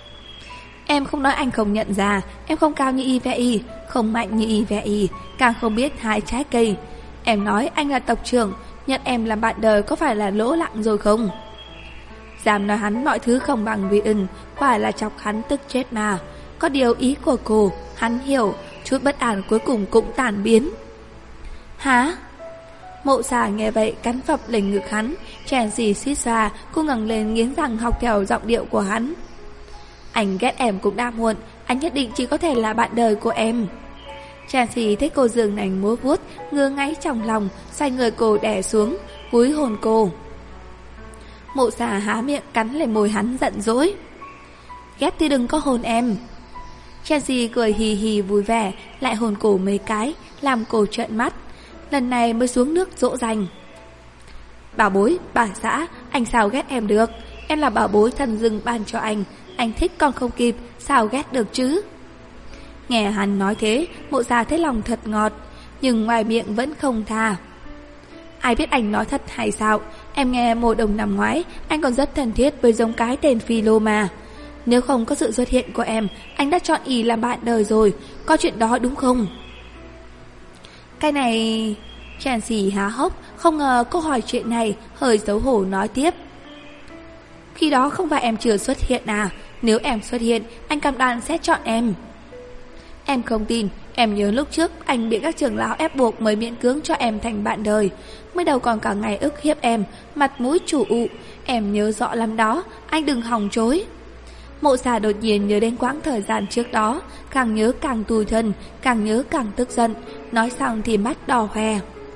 Em không nói anh không nhận ra, em không cao như y ve y, không mạnh như y ve y, càng không biết hái trái cây. Em nói anh là tộc trưởng, nhận em làm bạn đời có phải là lỗ lặng rồi không? Dám nói hắn mọi thứ không bằng Ryan, quả là chọc hắn tức chết mà. Có điều ý của cô, hắn hiểu, chút bất an cuối cùng cũng tàn biến. Hả? Mộ Xà nghe vậy cắn phập lên ngực hắn, chèn xì xít ra, cô ngẩng lên nghiến răng học theo giọng điệu của hắn. Anh ghét em cũng đã muộn, anh nhất định chỉ có thể là bạn đời của em. Chelsea thấy cô giường nành múa vuốt, ngứa ngáy trong lòng, xoay người cô đè xuống, cúi hôn cô. Mộ Xà há miệng cắn lên môi hắn giận dỗi. Ghét thì đừng có hôn em. Chelsea cười hì hì vui vẻ, lại hôn cổ mấy cái, làm cô trợn mắt. Lần này mới xuống nước dỗ dành. Bảo bối, bà xã, anh sao ghét em được? Em là bảo bối thần rừng ban cho anh thích còn không kịp, sao ghét được chứ? Nghe hắn nói thế, Mộ Xà thấy lòng thật ngọt, nhưng ngoài miệng vẫn không tha. Ai biết anh nói thật hay sao? Em nghe mùa đông năm ngoái, anh còn rất thân thiết với giống cái tên Philo mà. Nếu không có sự xuất hiện của em, anh đã chọn ý làm bạn đời rồi, có chuyện đó đúng không? Cái này... Chelsea há hốc, không ngờ cô hỏi chuyện này, hơi xấu hổ nói tiếp. Khi đó không phải em chưa xuất hiện à? Nếu em xuất hiện, anh cam đoan sẽ chọn em. Em không tin, em nhớ lúc trước anh bị các trưởng lão ép buộc mới miễn cưỡng cho em thành bạn đời. Mới đầu còn cả ngày ức hiếp em, mặt mũi chủ ụ. Em nhớ rõ lắm đó, anh đừng hòng chối. Mộ Xà đột nhiên nhớ đến quãng thời gian trước đó, càng nhớ càng tủi thân, càng nhớ càng tức giận. Nói xong thì mắt đỏ hoe.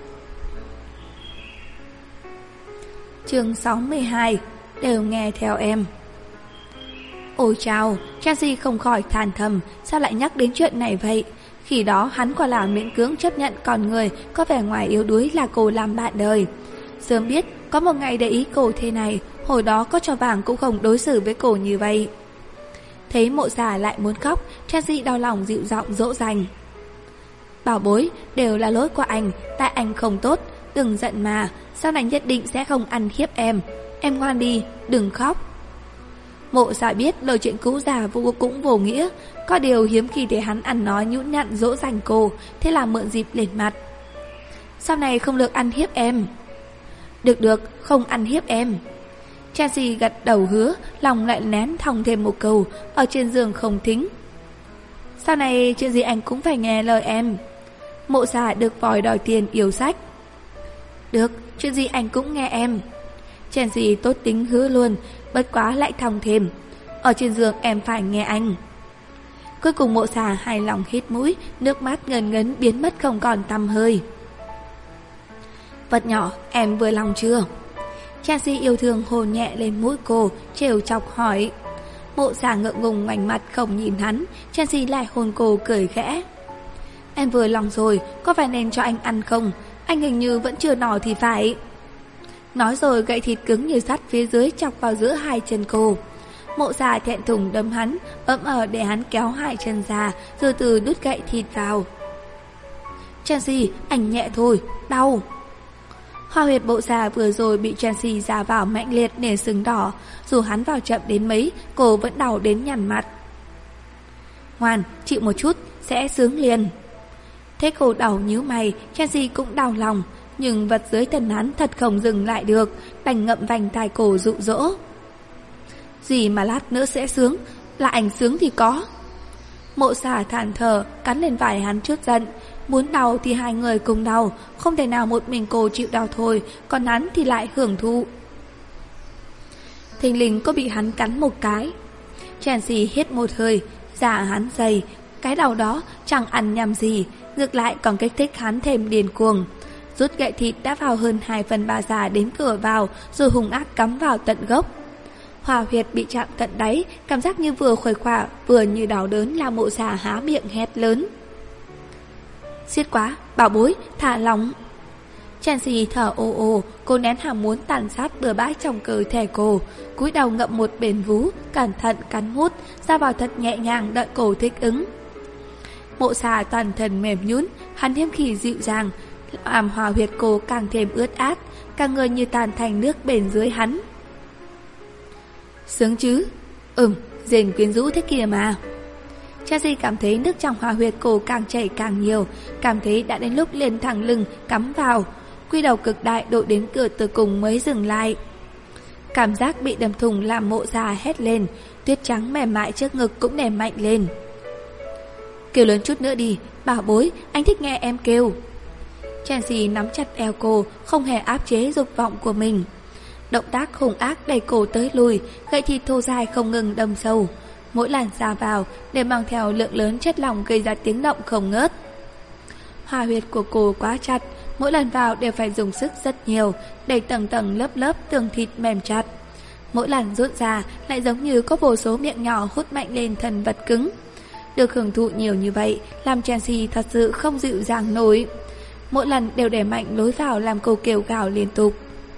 Chương 62. Đều nghe theo em. Ôi chao, Chelsea không khỏi than thầm, sao lại nhắc đến chuyện này vậy? Khi đó hắn quả là miễn cưỡng chấp nhận con người có vẻ ngoài yếu đuối là cô làm bạn đời. Sớm biết có một ngày để ý cô thế này, hồi đó có cho vàng cũng không đối xử với cô như vậy. Thấy Mộ Xà lại muốn khóc, Chelsea đau lòng dịu giọng dỗ dành. Bảo bối, đều là lỗi của anh, tại anh không tốt, đừng giận mà, sau này nhất định sẽ không ăn hiếp em. Em ngoan đi, đừng khóc. Mộ Xà biết lời chuyện cũ già cũng vô nghĩa, có điều hiếm khi để hắn ăn nói nhũn nhặn dỗ dành cô, thế là mượn dịp lên mặt. Sau này không được ăn hiếp em. Được, không ăn hiếp em. Chelsea gật đầu hứa, lòng lại nén thòng thêm một câu, ở trên giường không thính. Sau này chuyện gì anh cũng phải nghe lời em. Mộ Xà được vòi đòi tiền yêu sách. Được, chuyện gì anh cũng nghe em. Chelsea tốt tính hứa luôn, bất quá lại thòng thêm. Ở trên giường em phải nghe anh. Cuối cùng Mộ Xà hài lòng hít mũi, nước mắt ngần ngấn biến mất không còn tăm hơi. Vật nhỏ, em vừa lòng chưa? Chelsea yêu thương hôn nhẹ lên mũi cô, trêu chọc hỏi. Mộ Xà ngượng ngùng ngoảnh mặt không nhìn hắn. Chelsea lại hôn cô cười khẽ. Em vừa lòng rồi, có phải nên cho anh ăn không? Anh hình như vẫn chưa no thì phải. Nói rồi gậy thịt cứng như sắt phía dưới chọc vào giữa hai chân cô. Mộ Xà thẹn thùng đấm hắn, ấm để hắn kéo hai chân ra, từ từ đút gậy thịt vào. Chelsea, anh nhẹ thôi, đau. Hoa huyệt Mộ Xà vừa rồi bị Chelsea ra vào mạnh liệt nên sưng đỏ, dù hắn vào chậm đến mấy, cô vẫn đau đến nhăn mặt. Ngoan, chịu một chút, sẽ sướng liền. Thế cô đau nhíu mày, Chelsea cũng đau lòng, nhưng vật dưới thân hắn thật không dừng lại được, đành ngậm vành tai cổ dụ dỗ. Gì mà lát nữa sẽ sướng, là anh sướng thì có. Mộ Xà thản thở, cắn lên vai hắn chút giận. Muốn đau thì hai người cùng đau, không thể nào một mình cô chịu đau thôi, còn hắn thì lại hưởng thụ. Thình lình có bị hắn cắn một cái. Chelsea hít một hơi, dạ hắn dày. Cái đau đó chẳng ăn nhầm gì, ngược lại còn kích thích hắn thêm điên cuồng. Rút gậy thịt đã vào hơn 2/3 da đến cửa vào, rồi hung ác cắm vào tận gốc. Hoa huyệt bị chạm tận đáy, cảm giác như vừa khuây khỏa, vừa như đau đớn làm Mộ Xà há miệng hét lớn. Xiết quá, bảo bối, thả lỏng. Chelsea thở ồ ồ, cô nén hàm muốn tàn sát bừa bãi trong cơ thể cô, cúi đầu ngậm một bên vú, cẩn thận cắn hút, ra vào thật nhẹ nhàng đợi cổ thích ứng. Mộ Xà toàn thân mềm nhũn, hắn hiếm khi dịu dàng, làm hoa huyệt cô càng thêm ướt át, cả người như tan thành nước bền dưới hắn. Sướng chứ? Rền quyến rũ thế kia mà. Chelsea cảm thấy nước trong hoa huyệt cô càng chảy càng nhiều, cảm thấy đã đến lúc lên thẳng lưng cắm vào, quy đầu cực đại đội đến cửa từ cùng mới dừng lại. Cảm giác bị đâm thủng làm Mộ Xà hét lên, tuyết trắng mềm mại trước ngực cũng đè mạnh lên. Kêu lớn chút nữa đi, bảo bối, anh thích nghe em kêu. Chelsea nắm chặt eo cô, không hề áp chế dục vọng của mình. Động tác hung ác đẩy cổ tới lùi, gậy thịt thô dài không ngừng đâm sâu. Mỗi lần ra vào đều mang theo lượng lớn chất lỏng gây ra tiếng động không ngớt. Hoa huyệt của cô quá chặt, mỗi lần vào đều phải dùng sức rất nhiều, đẩy tầng tầng lớp lớp tường thịt mềm chặt. Mỗi lần rút ra lại giống như có vô số miệng nhỏ hút mạnh lên thân vật cứng. Được hưởng thụ nhiều như vậy làm Chelsea thật sự không dịu dàng nổi. Mỗi lần đều đẩy mạnh lối vào làm cô kêu gào liên tục.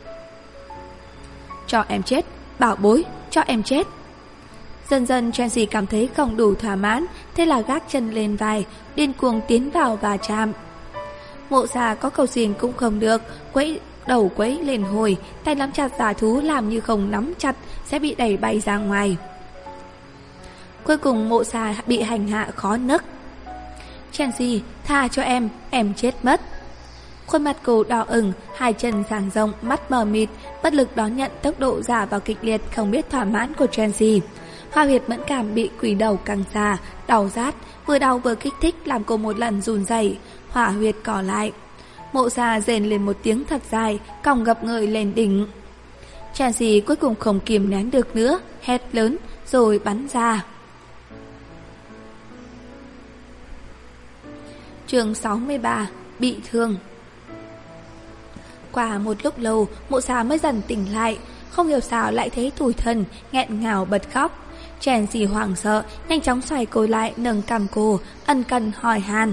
Cho em chết, bảo bối, cho em chết. Dần dần Chelsea cảm thấy không đủ thỏa mãn, thế là gác chân lên vai, điên cuồng tiến vào và chạm. Mộ Xà có cầu xin cũng không được, quẫy đầu quẫy lên hồi, tay nắm chặt giả thú làm như không nắm chặt sẽ bị đẩy bay ra ngoài. Cuối cùng Mộ Xà bị hành hạ khó nức. Chelsea, tha cho em chết mất. Khuôn mặt cô đỏ ửng, hai chân dang rộng, mắt mờ mịt, bất lực đón nhận tốc độ giả vào kịch liệt không biết thỏa mãn của Chelsea. Hoa huyệt mẫn cảm bị quỷ đầu căng xa, đau rát, vừa đau vừa kích thích làm cô một lần run rẩy, hỏa huyệt cỏ lại. Mộ Xà rền lên một tiếng thật dài, còng gập người lên đỉnh. Chelsea cuối cùng không kìm nén được nữa, hét lớn rồi bắn ra. Chương 63: Bị thương. Qua một lúc lâu, Mộ Xà mới dần tỉnh lại, không hiểu sao lại thấy tủi thân, nghẹn ngào bật khóc. Chelsea hoảng sợ, nhanh chóng xoay cô lại, nâng cằm cô, ân cần hỏi han.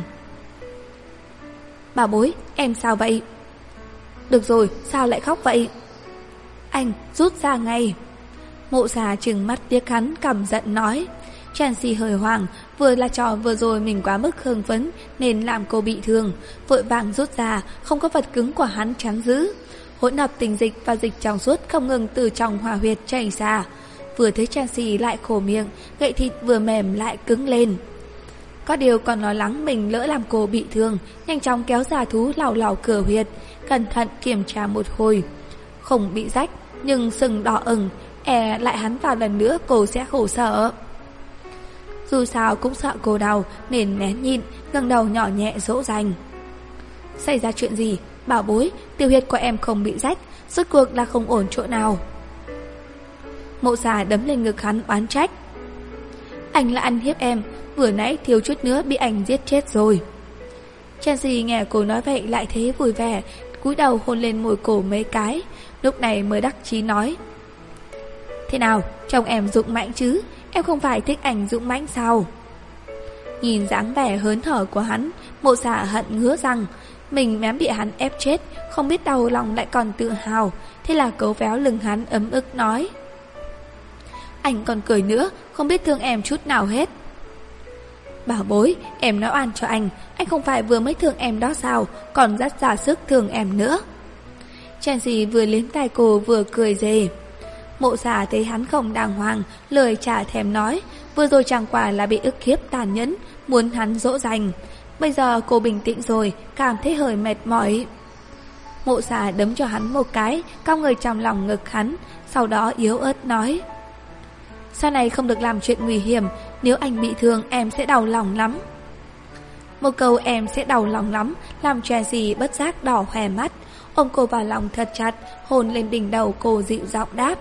Bảo bối, em sao vậy? Được rồi, sao lại khóc vậy? Anh, rút ra ngay. Mộ Xà trừng mắt liếc hắn, căm giận nói. Chelsea hơi hoảng, vừa là trò vừa rồi mình quá mức hưng phấn nên làm cô bị thương, vội vàng rút ra, không có vật cứng của hắn chắn giữ. Hỗn hợp tình dịch và dịch trong suốt không ngừng từ trong hoa huyệt chảy ra. Vừa thấy Chelsea lại khổ miệng, gậy thịt vừa mềm lại cứng lên. Có điều còn lo lắng mình lỡ làm cô bị thương, nhanh chóng kéo giả thú lảo lảo cửa huyệt, cẩn thận kiểm tra một hồi. Không bị rách, nhưng sưng đỏ ửng, lại hắn vào lần nữa cô sẽ khổ sở. Dù sao cũng sợ cô đau nên nén nhịn, ngẩng đầu nhỏ nhẹ dỗ dành. Xảy ra chuyện gì? Bảo bối, tiểu huyệt của em không bị rách, rốt cuộc là không ổn chỗ nào. Mộ Xà đấm lên ngực hắn oán trách. Anh là ăn hiếp em, vừa nãy thiếu chút nữa bị anh giết chết rồi. Chelsea nghe cô nói vậy lại thấy vui vẻ, cúi đầu hôn lên môi cổ mấy cái, lúc này mới đắc chí nói. Thế nào, chồng em dũng mãnh chứ? Em không phải thích anh dũng mãnh sao? Nhìn dáng vẻ hớn hở của hắn, Mộ Xà hận ngứa rằng mình mém bị hắn ép chết, không biết đau lòng lại còn tự hào. Thế là cấu véo lưng hắn ấm ức nói: Anh còn cười nữa, không biết thương em chút nào hết. Bảo bối, em nói oan cho anh không phải vừa mới thương em đó sao, còn rất ra sức thương em nữa. Chelsea vừa liếm tai cô vừa cười rề. Mộ Xà thấy hắn không đàng hoàng, lời chả thèm nói, vừa rồi chẳng qua là bị ức hiếp tàn nhẫn, muốn hắn dỗ dành. Bây giờ cô bình tĩnh rồi, cảm thấy hơi mệt mỏi. Mộ Xà đấm cho hắn một cái, cong người trong lòng ngực hắn, sau đó yếu ớt nói: Sau này không được làm chuyện nguy hiểm, nếu anh bị thương em sẽ đau lòng lắm. Một câu em sẽ đau lòng lắm làm Chelsea bất giác đỏ hoe mắt, ôm cô vào lòng thật chặt, hôn lên đỉnh đầu cô dịu giọng đáp: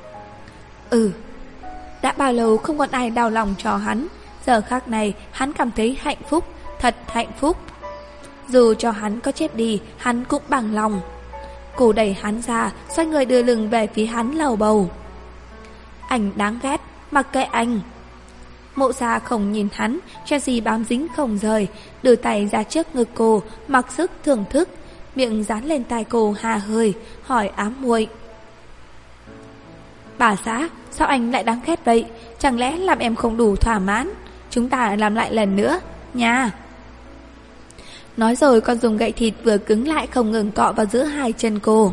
Đã bao lâu không còn ai đau lòng cho hắn, giờ khắc này hắn cảm thấy hạnh phúc, thật hạnh phúc. Dù cho hắn có chết đi, hắn cũng bằng lòng. Cô đẩy hắn ra, xoay người đưa lưng về phía hắn lầu bầu: Anh đáng ghét, mặc kệ anh. Mộ Xà không nhìn hắn, Chelsea bám dính không rời, đưa tay ra trước ngực cô, mặc sức thưởng thức, miệng dán lên tai cô hà hơi, hỏi ám muội: Bà xã, sao anh lại đáng ghét vậy? Chẳng lẽ làm em không đủ thỏa mãn? Chúng ta làm lại lần nữa, nha. Nói rồi con dùng gậy thịt vừa cứng lại không ngừng cọ vào giữa hai chân cô.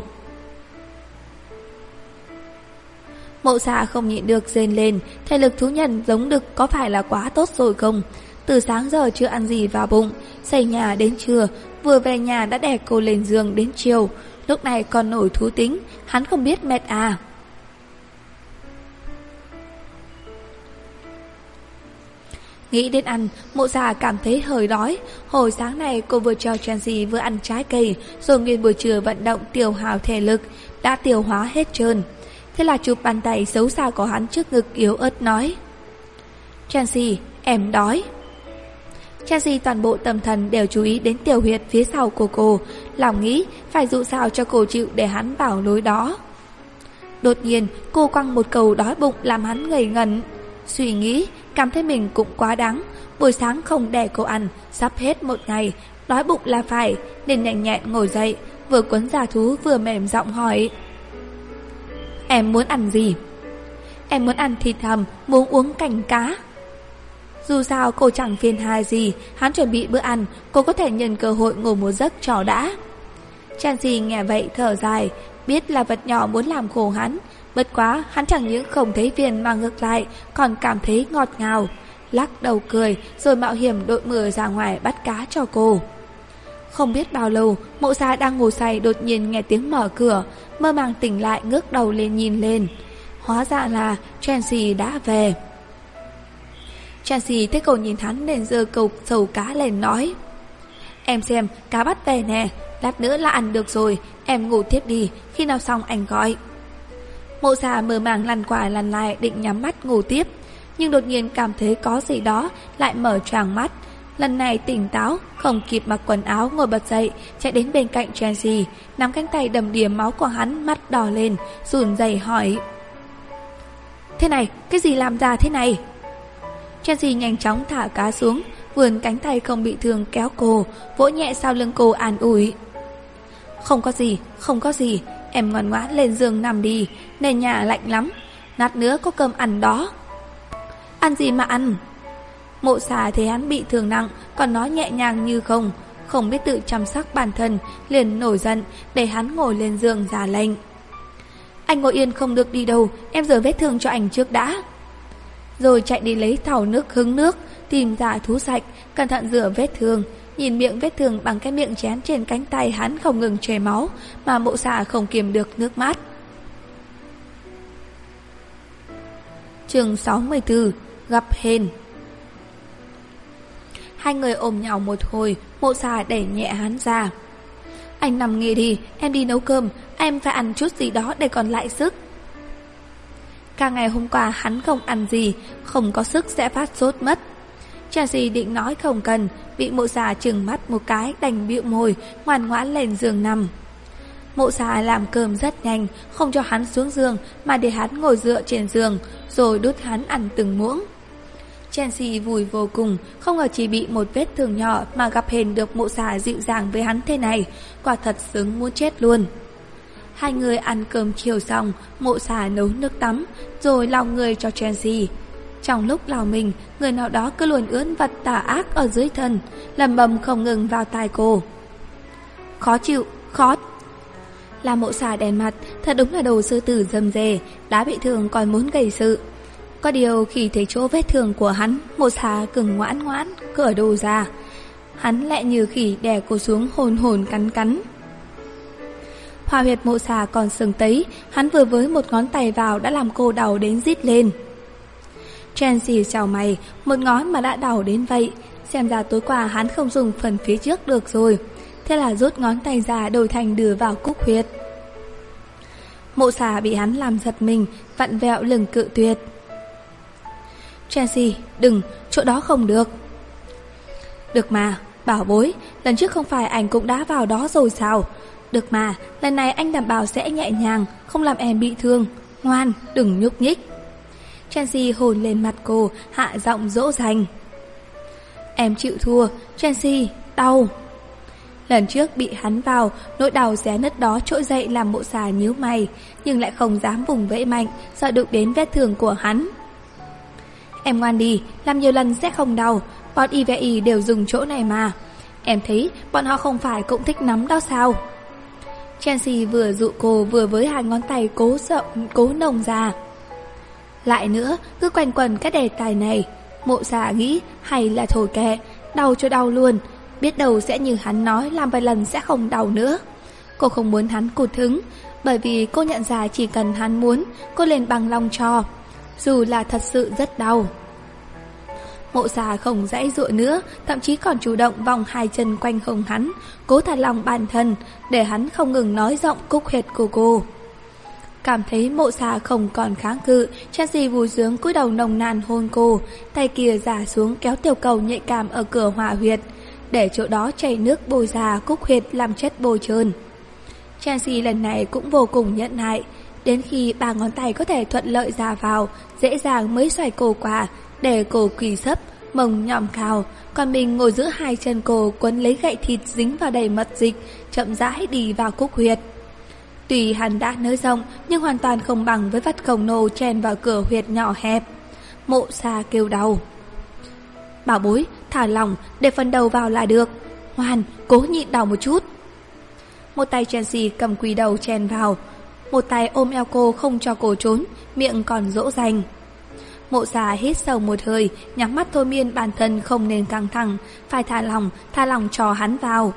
Mộ Xà không nhịn được rên lên, thể lực thú nhân giống đực có phải là quá tốt rồi không? Từ sáng giờ chưa ăn gì vào bụng, xây nhà đến trưa, vừa về nhà đã đè cô lên giường đến chiều, lúc này còn nổi thú tính, hắn không biết mệt à? Nghĩ đến ăn, Mộ Xà cảm thấy hơi đói. Hồi sáng này cô vừa cho Chelsea vừa ăn trái cây, rồi nguyên buổi trưa vận động tiêu hao thể lực, đã tiêu hóa hết trơn. Thế là chụp bàn tay xấu xa của hắn trước ngực yếu ớt nói: Chelsea, em đói. Chelsea toàn bộ tâm thần đều chú ý đến tiểu huyệt phía sau của cô, lòng nghĩ phải dụ sao cho cô chịu để hắn vào lối đó. Đột nhiên cô quăng một câu đói bụng làm hắn ngây ngẩn. Suy nghĩ, cảm thấy mình cũng quá đáng. Buổi sáng không để cô ăn, sắp hết một ngày, đói bụng là phải, nên nhanh nhẹn ngồi dậy, vừa quấn giả thú vừa mềm giọng hỏi: Em muốn ăn gì? Em muốn ăn thịt hầm, muốn uống canh cá. Dù sao cô chẳng phiền hà gì, hắn chuẩn bị bữa ăn, cô có thể nhân cơ hội ngủ một giấc cho đã. Chelsea nghe vậy thở dài, biết là vật nhỏ muốn làm khổ hắn, bất quá hắn chẳng những không thấy phiền mà ngược lại còn cảm thấy ngọt ngào, lắc đầu cười rồi mạo hiểm đội mưa ra ngoài bắt cá cho cô. Không biết bao lâu, Mộ Xà đang ngủ say đột nhiên nghe tiếng mở cửa, mơ màng tỉnh lại ngước đầu lên nhìn lên. Hóa ra là Chelsea đã về. Chelsea thấy cô nhìn hắn nên giơ câu sầu cá lên nói: Em xem, cá bắt về nè, lát nữa là ăn được rồi, em ngủ tiếp đi, khi nào xong anh gọi. Mộ Xà mơ màng lăn qua lăn lại định nhắm mắt ngủ tiếp, nhưng đột nhiên cảm thấy có gì đó, lại mở choàng mắt. Lần này tỉnh táo, không kịp mặc quần áo ngồi bật dậy, chạy đến bên cạnh Chelsea, nắm cánh tay đầm đìa máu của hắn, mắt đỏ lên, run rẩy hỏi: Thế này, cái gì làm ra thế này? Chelsea nhanh chóng thả cá xuống, vươn cánh tay không bị thương kéo cô, vỗ nhẹ sau lưng cô an ủi: Không có gì, không có gì, em ngoan ngoãn lên giường nằm đi, nền nhà lạnh lắm, lát nữa có cơm ăn đó. Ăn gì mà ăn? Mộ Xà thấy hắn bị thương nặng, còn nói nhẹ nhàng như không biết tự chăm sóc bản thân, liền nổi giận, để hắn ngồi lên giường ra lệnh: Anh ngồi yên không được đi đâu, em rửa vết thương cho anh trước đã. Rồi chạy đi lấy thau nước hứng nước, tìm ra thú sạch, cẩn thận rửa vết thương, nhìn miệng vết thương bằng cái miệng chén trên cánh tay hắn không ngừng chảy máu, mà Mộ Xà không kiềm được nước mắt. Chương 64: Gặp hên. Hai người ôm nhau một hồi, Mộ Xà đẩy nhẹ hắn ra: Anh nằm nghỉ đi, em đi nấu cơm, em phải ăn chút gì đó để còn lại sức. Cả ngày hôm qua hắn không ăn gì, không có sức sẽ phát sốt mất. Chelsea định nói không cần, bị Mộ Xà trừng mắt một cái đành bĩu môi, ngoan ngoãn lên giường nằm. Mộ Xà làm cơm rất nhanh, không cho hắn xuống giường mà để hắn ngồi dựa trên giường, rồi đút hắn ăn từng muỗng. Chelsea vui vô cùng, không ngờ chỉ bị một vết thương nhỏ mà gặp hên được mộ xà dịu dàng với hắn thế này, quả thật sướng muốn chết luôn. Hai người ăn cơm chiều xong, mộ xà nấu nước tắm, rồi lau người cho Chelsea. Trong lúc lau mình, người nào đó cứ luồn ướn vật tà ác ở dưới thân, lầm bầm không ngừng vào tai cô. Khó chịu, khó. Là mộ xà đèn mặt, thật đúng là đồ sư tử rầm rề, đã bị thương còn muốn gây sự. Có điều khi thấy chỗ vết thương của hắn, mộ xà cứng ngoãn ngoãn, cửa đồ ra. Hắn lại như khỉ đè cô xuống hồn hồn cắn cắn. Hoa huyệt mộ xà còn sưng tấy, hắn vừa với một ngón tay vào đã làm cô đau đến rít lên. Chelsea chào mày, một ngón mà đã đau đến vậy, xem ra tối qua hắn không dùng phần phía trước được rồi. Thế là rút ngón tay ra đổi thành đưa vào cúc huyệt. Mộ xà bị hắn làm giật mình, vặn vẹo lừng cự tuyệt. Chelsea, đừng, chỗ đó không được. Được mà, bảo bối, lần trước không phải anh cũng đã vào đó rồi sao? Được mà, lần này anh đảm bảo sẽ nhẹ nhàng, không làm em bị thương. Ngoan, đừng nhúc nhích. Chelsea hôn lên mặt cô, hạ giọng dỗ dành. Em chịu thua, Chelsea, đau. Lần trước bị hắn vào, nỗi đau xé nứt đó trỗi dậy làm mộ xà nhíu mày, nhưng lại không dám vùng vẫy mạnh, sợ đụng đến vết thương của hắn. Em ngoan đi, làm nhiều lần sẽ không đau, bọn IVI đều dùng chỗ này mà. Em thấy bọn họ không phải cũng thích nắm đó sao? Chelsea vừa dụ cô vừa với hai ngón tay cố nồng ra. Lại nữa, cứ quanh quẩn cái đề tài này, mộ xà nghĩ hay là thôi kệ, đau cho đau luôn. Biết đâu sẽ như hắn nói, làm vài lần sẽ không đau nữa. Cô không muốn hắn cụt hứng, bởi vì cô nhận ra chỉ cần hắn muốn, cô liền bằng lòng cho, dù là thật sự rất đau. Mộ xà không dãy dụa nữa, thậm chí còn chủ động vòng hai chân quanh hông hắn, cố thả lòng bản thân, để hắn không ngừng nói giọng cúc huyệt của cô. Cảm thấy mộ xà không còn kháng cự, Chelsea vui sướng cúi đầu nồng nàn hôn cô, tay kia giả xuống kéo tiểu cầu nhạy cảm ở cửa hỏa huyệt, để chỗ đó chảy nước bôi ra cúc huyệt làm chất bôi trơn. Chelsea lần này cũng vô cùng nhẫn nại, đến khi ba ngón tay có thể thuận lợi ra vào, dễ dàng mới xoay cô qua, để cô quỳ sấp, mông nhỏm cao, còn mình ngồi giữa hai chân cô quấn lấy gậy thịt dính vào đầy mật dịch, chậm rãi đi vào cúc huyệt. Tuy hắn đã nới rộng, nhưng hoàn toàn không bằng với vắt khổng lồ chen vào cửa huyệt nhỏ hẹp. Mộ xà kêu đau. Bảo bối, thả lỏng, để phần đầu vào là được. Ngoan, cố nhịn đau một chút. Một tay Chelsea cầm quỳ đầu chen vào, một tay ôm eo cô không cho cô trốn, miệng còn dỗ dành. Mộ xà hít sâu một hơi, nhắm mắt thôi miên bản thân không nên căng thẳng, phải thả lỏng cho hắn vào.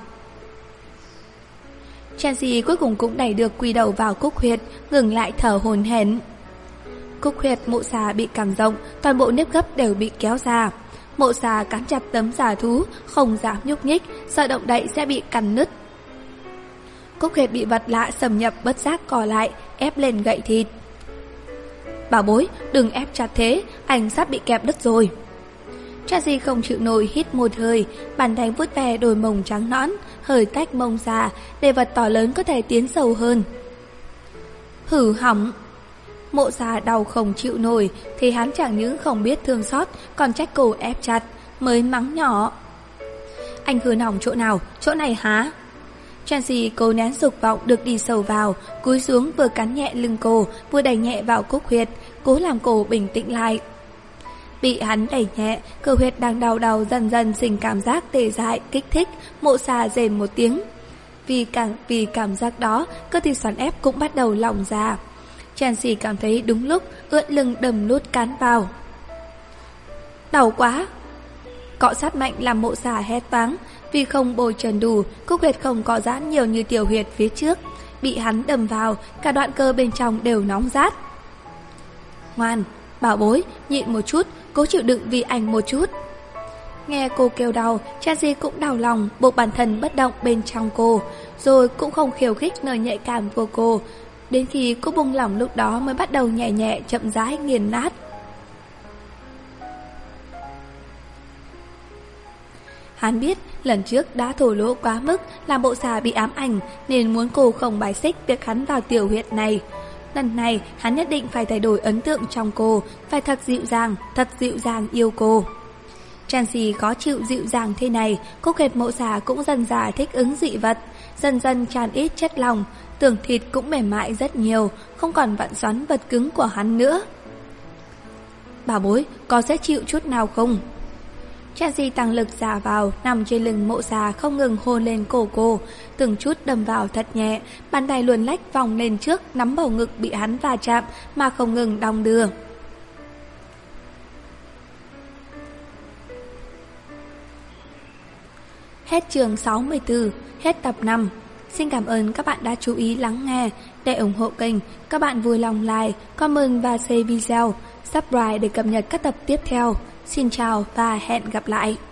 Chelsea cuối cùng cũng đẩy được quỳ đầu vào cúc huyệt, ngừng lại thở hổn hển. Cúc huyệt mộ xà bị căng rộng, toàn bộ nếp gấp đều bị kéo ra. Mộ xà cắn chặt tấm giả thú, không dám nhúc nhích, sợ động đậy sẽ bị cắn nứt. Cúc huyệt bị vật lạ xâm nhập bất giác cò lại, ép lên gậy thịt. Bảo bối, đừng ép chặt thế, anh sắp bị kẹp đứt rồi. Chelsea không chịu nổi hít một hơi, bàn tay vuốt ve đôi mông trắng nõn, hơi tách mông ra, để vật to lớn có thể tiến sâu hơn. Hử hỏng. Mộ xà đau không chịu nổi, thì hắn chẳng những không biết thương xót, còn trách cô ép chặt, mới mắng nhỏ. Anh hư hỏng chỗ nào, chỗ này hả? Chelsea cố nén dục vọng được đi sâu vào, cúi xuống vừa cắn nhẹ lưng cô, vừa đẩy nhẹ vào cúc huyệt, cố làm cô bình tĩnh lại. Bị hắn đẩy nhẹ, cơ huyệt đang đau đầu dần dần sinh cảm giác tê dại, kích thích, mộ xà rền một tiếng. Vì cảm giác đó, cơ thịt xoắn ép cũng bắt đầu lỏng ra. Chelsea cảm thấy đúng lúc, ưỡn lưng đầm nút cán vào. Đau quá! Cọ sát mạnh làm mộ xà hét toáng, vì không bồi trần đủ, cúc huyệt không có giãn nhiều như tiểu huyệt phía trước. Bị hắn đâm vào, cả đoạn cơ bên trong đều nóng rát. Ngoan, bảo bối, nhịn một chút, cố chịu đựng vì anh một chút. Nghe cô kêu đau, Chelsea cũng đau lòng, buộc bản thân bất động bên trong cô, rồi cũng không khiêu khích nơi nhạy cảm của cô. Đến khi cô buông lỏng lúc đó mới bắt đầu nhẹ nhẹ chậm rãi nghiền nát. Hắn biết lần trước đã thổ lỗ quá mức làm bộ xà bị ám ảnh, nên muốn cô không bài xích việc hắn vào tiểu huyệt này. Lần này hắn nhất định phải thay đổi ấn tượng trong cô, phải thật dịu dàng yêu cô. Chelsea khó chịu dịu dàng thế này, cô Kẹp Mộ Xà cũng dần dà thích ứng dị vật, dần dần tràn ít chất lỏng, tưởng thịt cũng mềm mại rất nhiều, không còn vặn xoắn vật cứng của hắn nữa. Bà bối, có dễ chịu chút nào không? Chelsea tăng lực giả vào, nằm trên lưng Mộ Xà không ngừng hôn lên cổ cô, từng chút đâm vào thật nhẹ, bàn tay luồn lách vòng lên trước, nắm bầu ngực bị hắn va chạm mà không ngừng đong đưa. Hết chương 64, hết tập 5. Xin cảm ơn các bạn đã chú ý lắng nghe. Để ủng hộ kênh, các bạn vui lòng like, comment và share video, subscribe để cập nhật các tập tiếp theo. Xin chào và hẹn gặp lại.